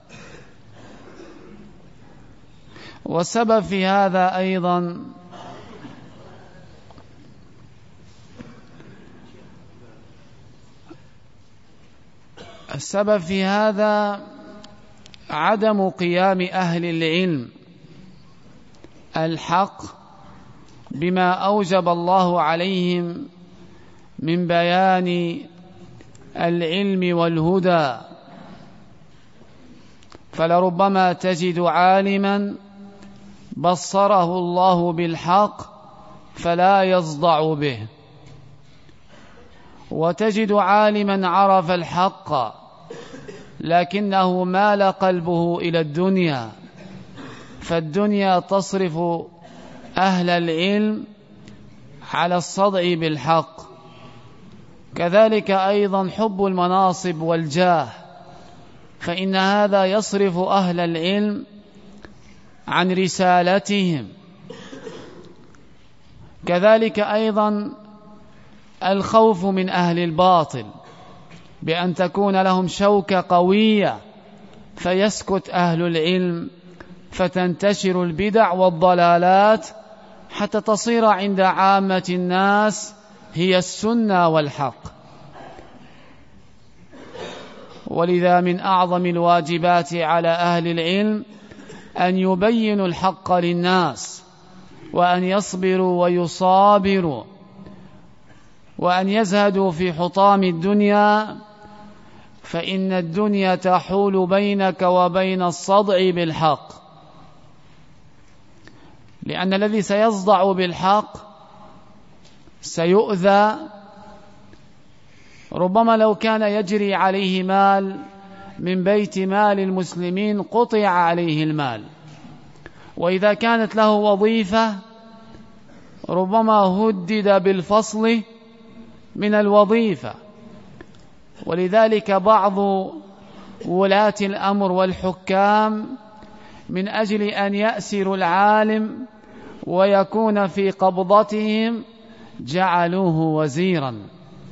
والسبب في هذا أيضا السبب في هذا عدم قيام أهل العلم الحق بما أوجب الله عليهم من بيان العلم والهدى. فلربما تجد عالما بصره الله بالحق فلا يصدع به، وتجد عالما عرف الحق لكنه مال قلبه إلى الدنيا، فالدنيا تصرف أهل العلم على الصدع بالحق. كذلك أيضا حب المناصب والجاه، فإن هذا يصرف أهل العلم عن رسالتهم. كذلك أيضا الخوف من أهل الباطل بأن تكون لهم شوكة قوية فيسكت أهل العلم فتنتشر البدع والضلالات حتى تصير عند عامة الناس هي السنة والحق. ولذا من أعظم الواجبات على أهل العلم أن يبينوا الحق للناس، وأن يصبروا ويصابروا، وأن يزهدوا في حطام الدنيا، فإن الدنيا تحول بينك وبين الصدع بالحق. لأن الذي سيصدع بالحق سيؤذى، ربما لو كان يجري عليه مال من بيت مال المسلمين قطع عليه المال، وإذا كانت له وظيفة ربما هدد بالفصل من الوظيفة. ولذلك بعض ولاة الأمر والحكام من أجل أن يأسروا العالم ويكون في قبضتهم جعلوه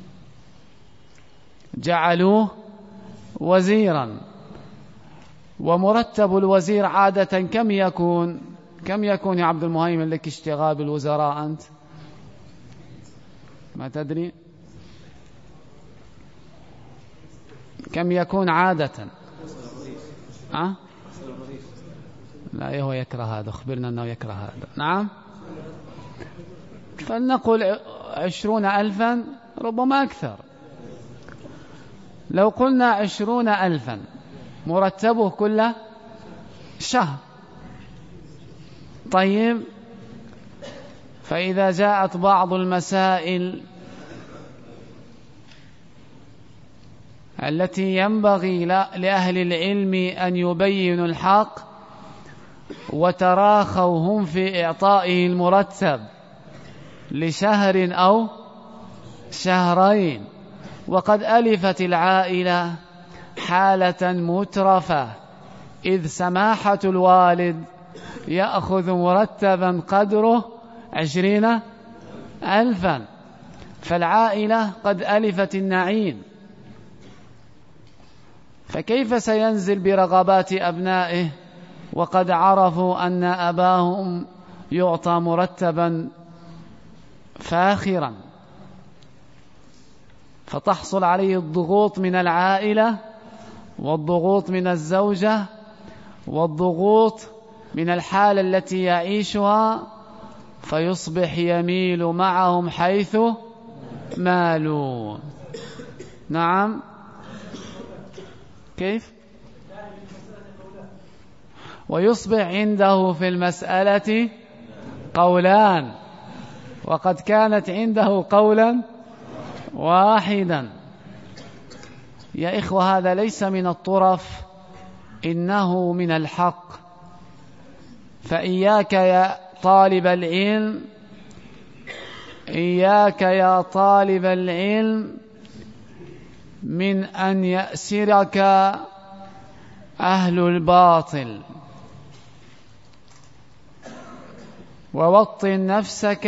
وزيرا. ومرتب الوزير عادة كم يكون يا عبد المهيمن لك اشتغال بالوزراء أنت؟ ما تدري كم يكون عادة؟ لا، هو يكره هذا، أخبرنا أنه يكره هذا. نعم، فلنقل 20,000 ربما أكثر. لو قلنا 20,000 مرتبه كل شهر، طيب، فإذا جاءت بعض المسائل التي ينبغي لأهل العلم أن يبينوا الحق وتراخوا هم في إعطائه المرتب لشهر أو شهرين، وقد ألفت العائلة حالة مترفة، إذ سماحة الوالد يأخذ مرتبا قدره 20,000، فالعائلة قد ألفت النعيم، فكيف سينزل برغبات أبنائه وقد عرفوا أن أباهم يعطى مرتبا فاخرا؟ فتحصل عليه الضغوط من العائلة، والضغوط من الزوجة، والضغوط من الحالة التي يعيشها، فيصبح يميل معهم حيث مالوا. نعم، كيف؟ ويصبح عنده في المسألة قولان، وقد كانت عنده قولا واحدا. يا إخوة، هذا ليس من الطرف، إنه من الحق. فإياك يا طالب العلم، إياك يا طالب العلم من أن يأسرك أهل الباطل، ووطن نفسك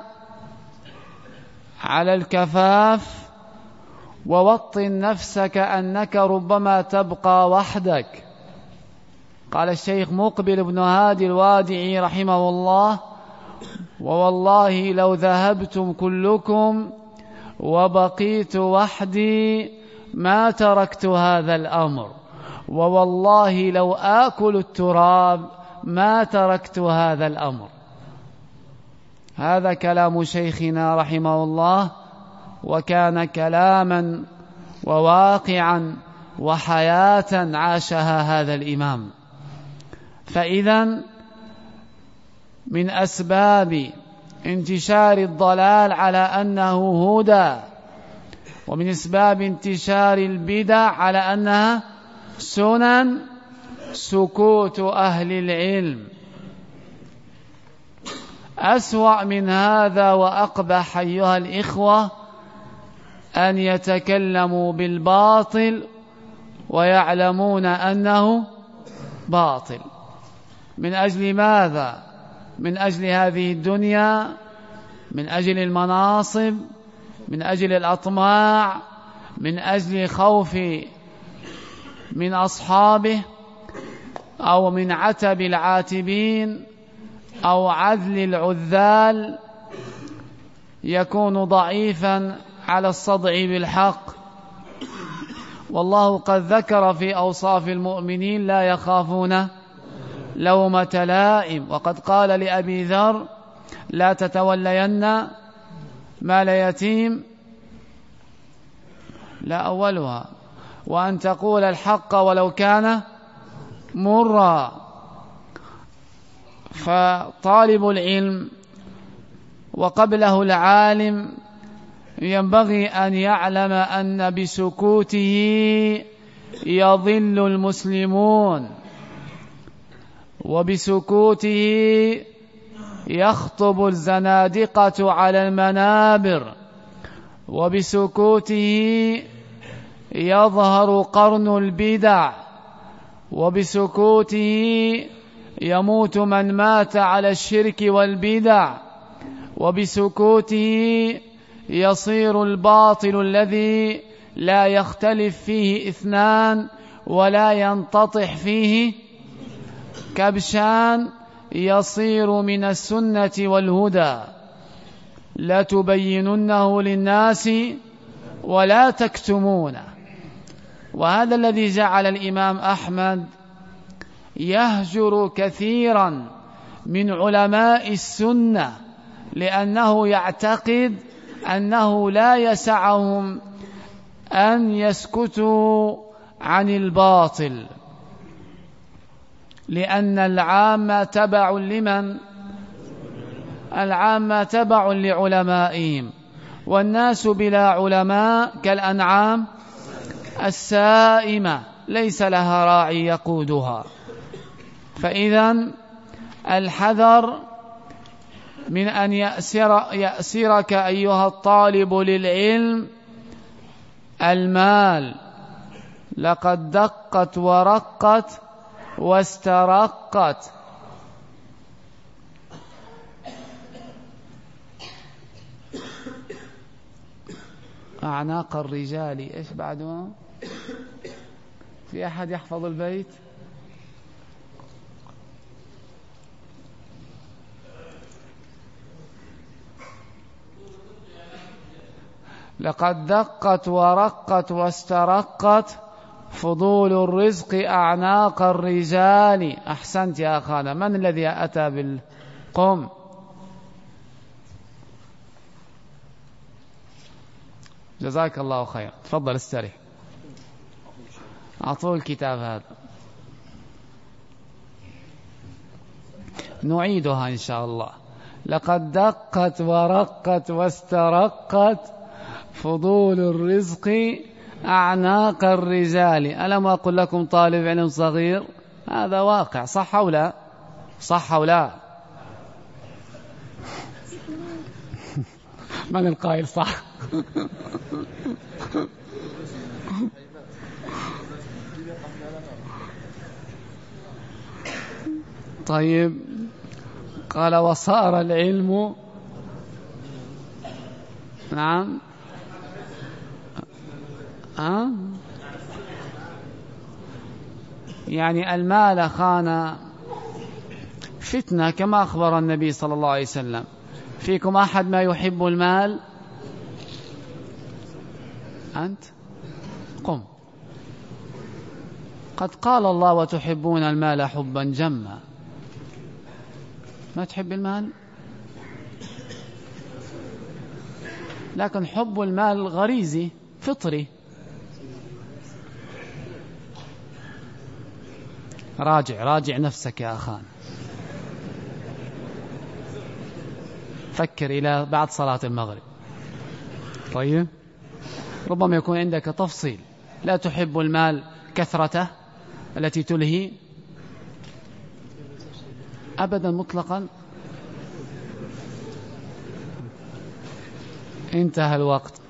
على الكفاف، ووطن نفسك أنك ربما تبقى وحدك. قال الشيخ مقبل بن هادي الوادعي رحمه الله: ووالله لو ذهبتم كلكم وبقيت وحدي ما تركت هذا الأمر، ووالله لو آكل التراب ما تركت هذا الأمر. هذا كلام شيخنا رحمه الله، وكان كلاما وواقعا وحياة عاشها هذا الإمام. فإذا من أسباب انتشار الضلال على أنه هدى، ومن أسباب انتشار البدع على أنها سنن، سكوت أهل العلم. أسوأ من هذا وأقبح أيها الإخوة أن يتكلموا بالباطل ويعلمون أنه باطل. من أجل ماذا؟ من أجل هذه الدنيا، من أجل المناصب، من أجل الأطماع، من أجل خوف من أصحابه، أو من عتب العاتبين، أو عذل العذال، يكون ضعيفا على الصدع بالحق. والله قد ذكر في أوصاف المؤمنين لا يخافون لومة لائم، وقد قال لأبي ذر لا تتولين مال يتيم، لا أولها، وأن تقول الحق ولو كان مرا. فطالب العلم وقبله العالم ينبغي أن يعلم أن بسكوته يضل المسلمون، وبسكوته يخطب الزنادقة على المنابر، وبسكوته يظهر قرن البدع، وبسكوته يموت من مات على الشرك والبدع، وبسكوته يصير الباطل الذي لا يختلف فيه اثنان ولا ينتطح فيه كبشان يصير من السنة والهدى. لا تبيننه للناس ولا تكتمونه. وهذا الذي جعل الإمام أحمد يهجر كثيرا من علماء السنة، لأنه يعتقد أنه لا يسعهم أن يسكتوا عن الباطل، لأن العامة تبع لمن؟ العامة تبع لعلمائهم، والناس بلا علماء كالأنعام السائمة ليس لها راعي يقودها. فإذا الحذر من أن يأسرك أيها الطالب للعلم المال. لقد دقت ورقت واسترقت. أعناق الرجال إيش بعدها؟ في أحد يحفظ البيت؟ لقد دقت ورقت واسترقت فضول الرزق أعناق الرجال. أحسنت يا أخانا. من الذي أتى بالقم؟ جزاك الله خير. تفضل استريح. أعطوه الكتاب هذا. نعيدها إن شاء الله. لقد دقت ورقت واسترقت فضول الرزق أعناق الرجال. ألم أقل لكم طالب علم صغير؟ هذا واقع. صح أو لا؟ صح أو لا؟ من القائل صح؟ طيب. قال وصار العلم. نعم. يعني المال خان فتنة كما أخبر النبي صلى الله عليه وسلم. فيكم أحد ما يحب المال؟ أنت قم. قد قال الله وتحبون المال حبا جما. ما تحب المال، لكن حب المال غريزي فطري. راجع نفسك يا أخان، فكر إلى بعد صلاة المغرب. طيب، ربما يكون عندك تفصيل. لا تحب المال كثرته التي تلهي أبدا مطلقا. انتهى الوقت.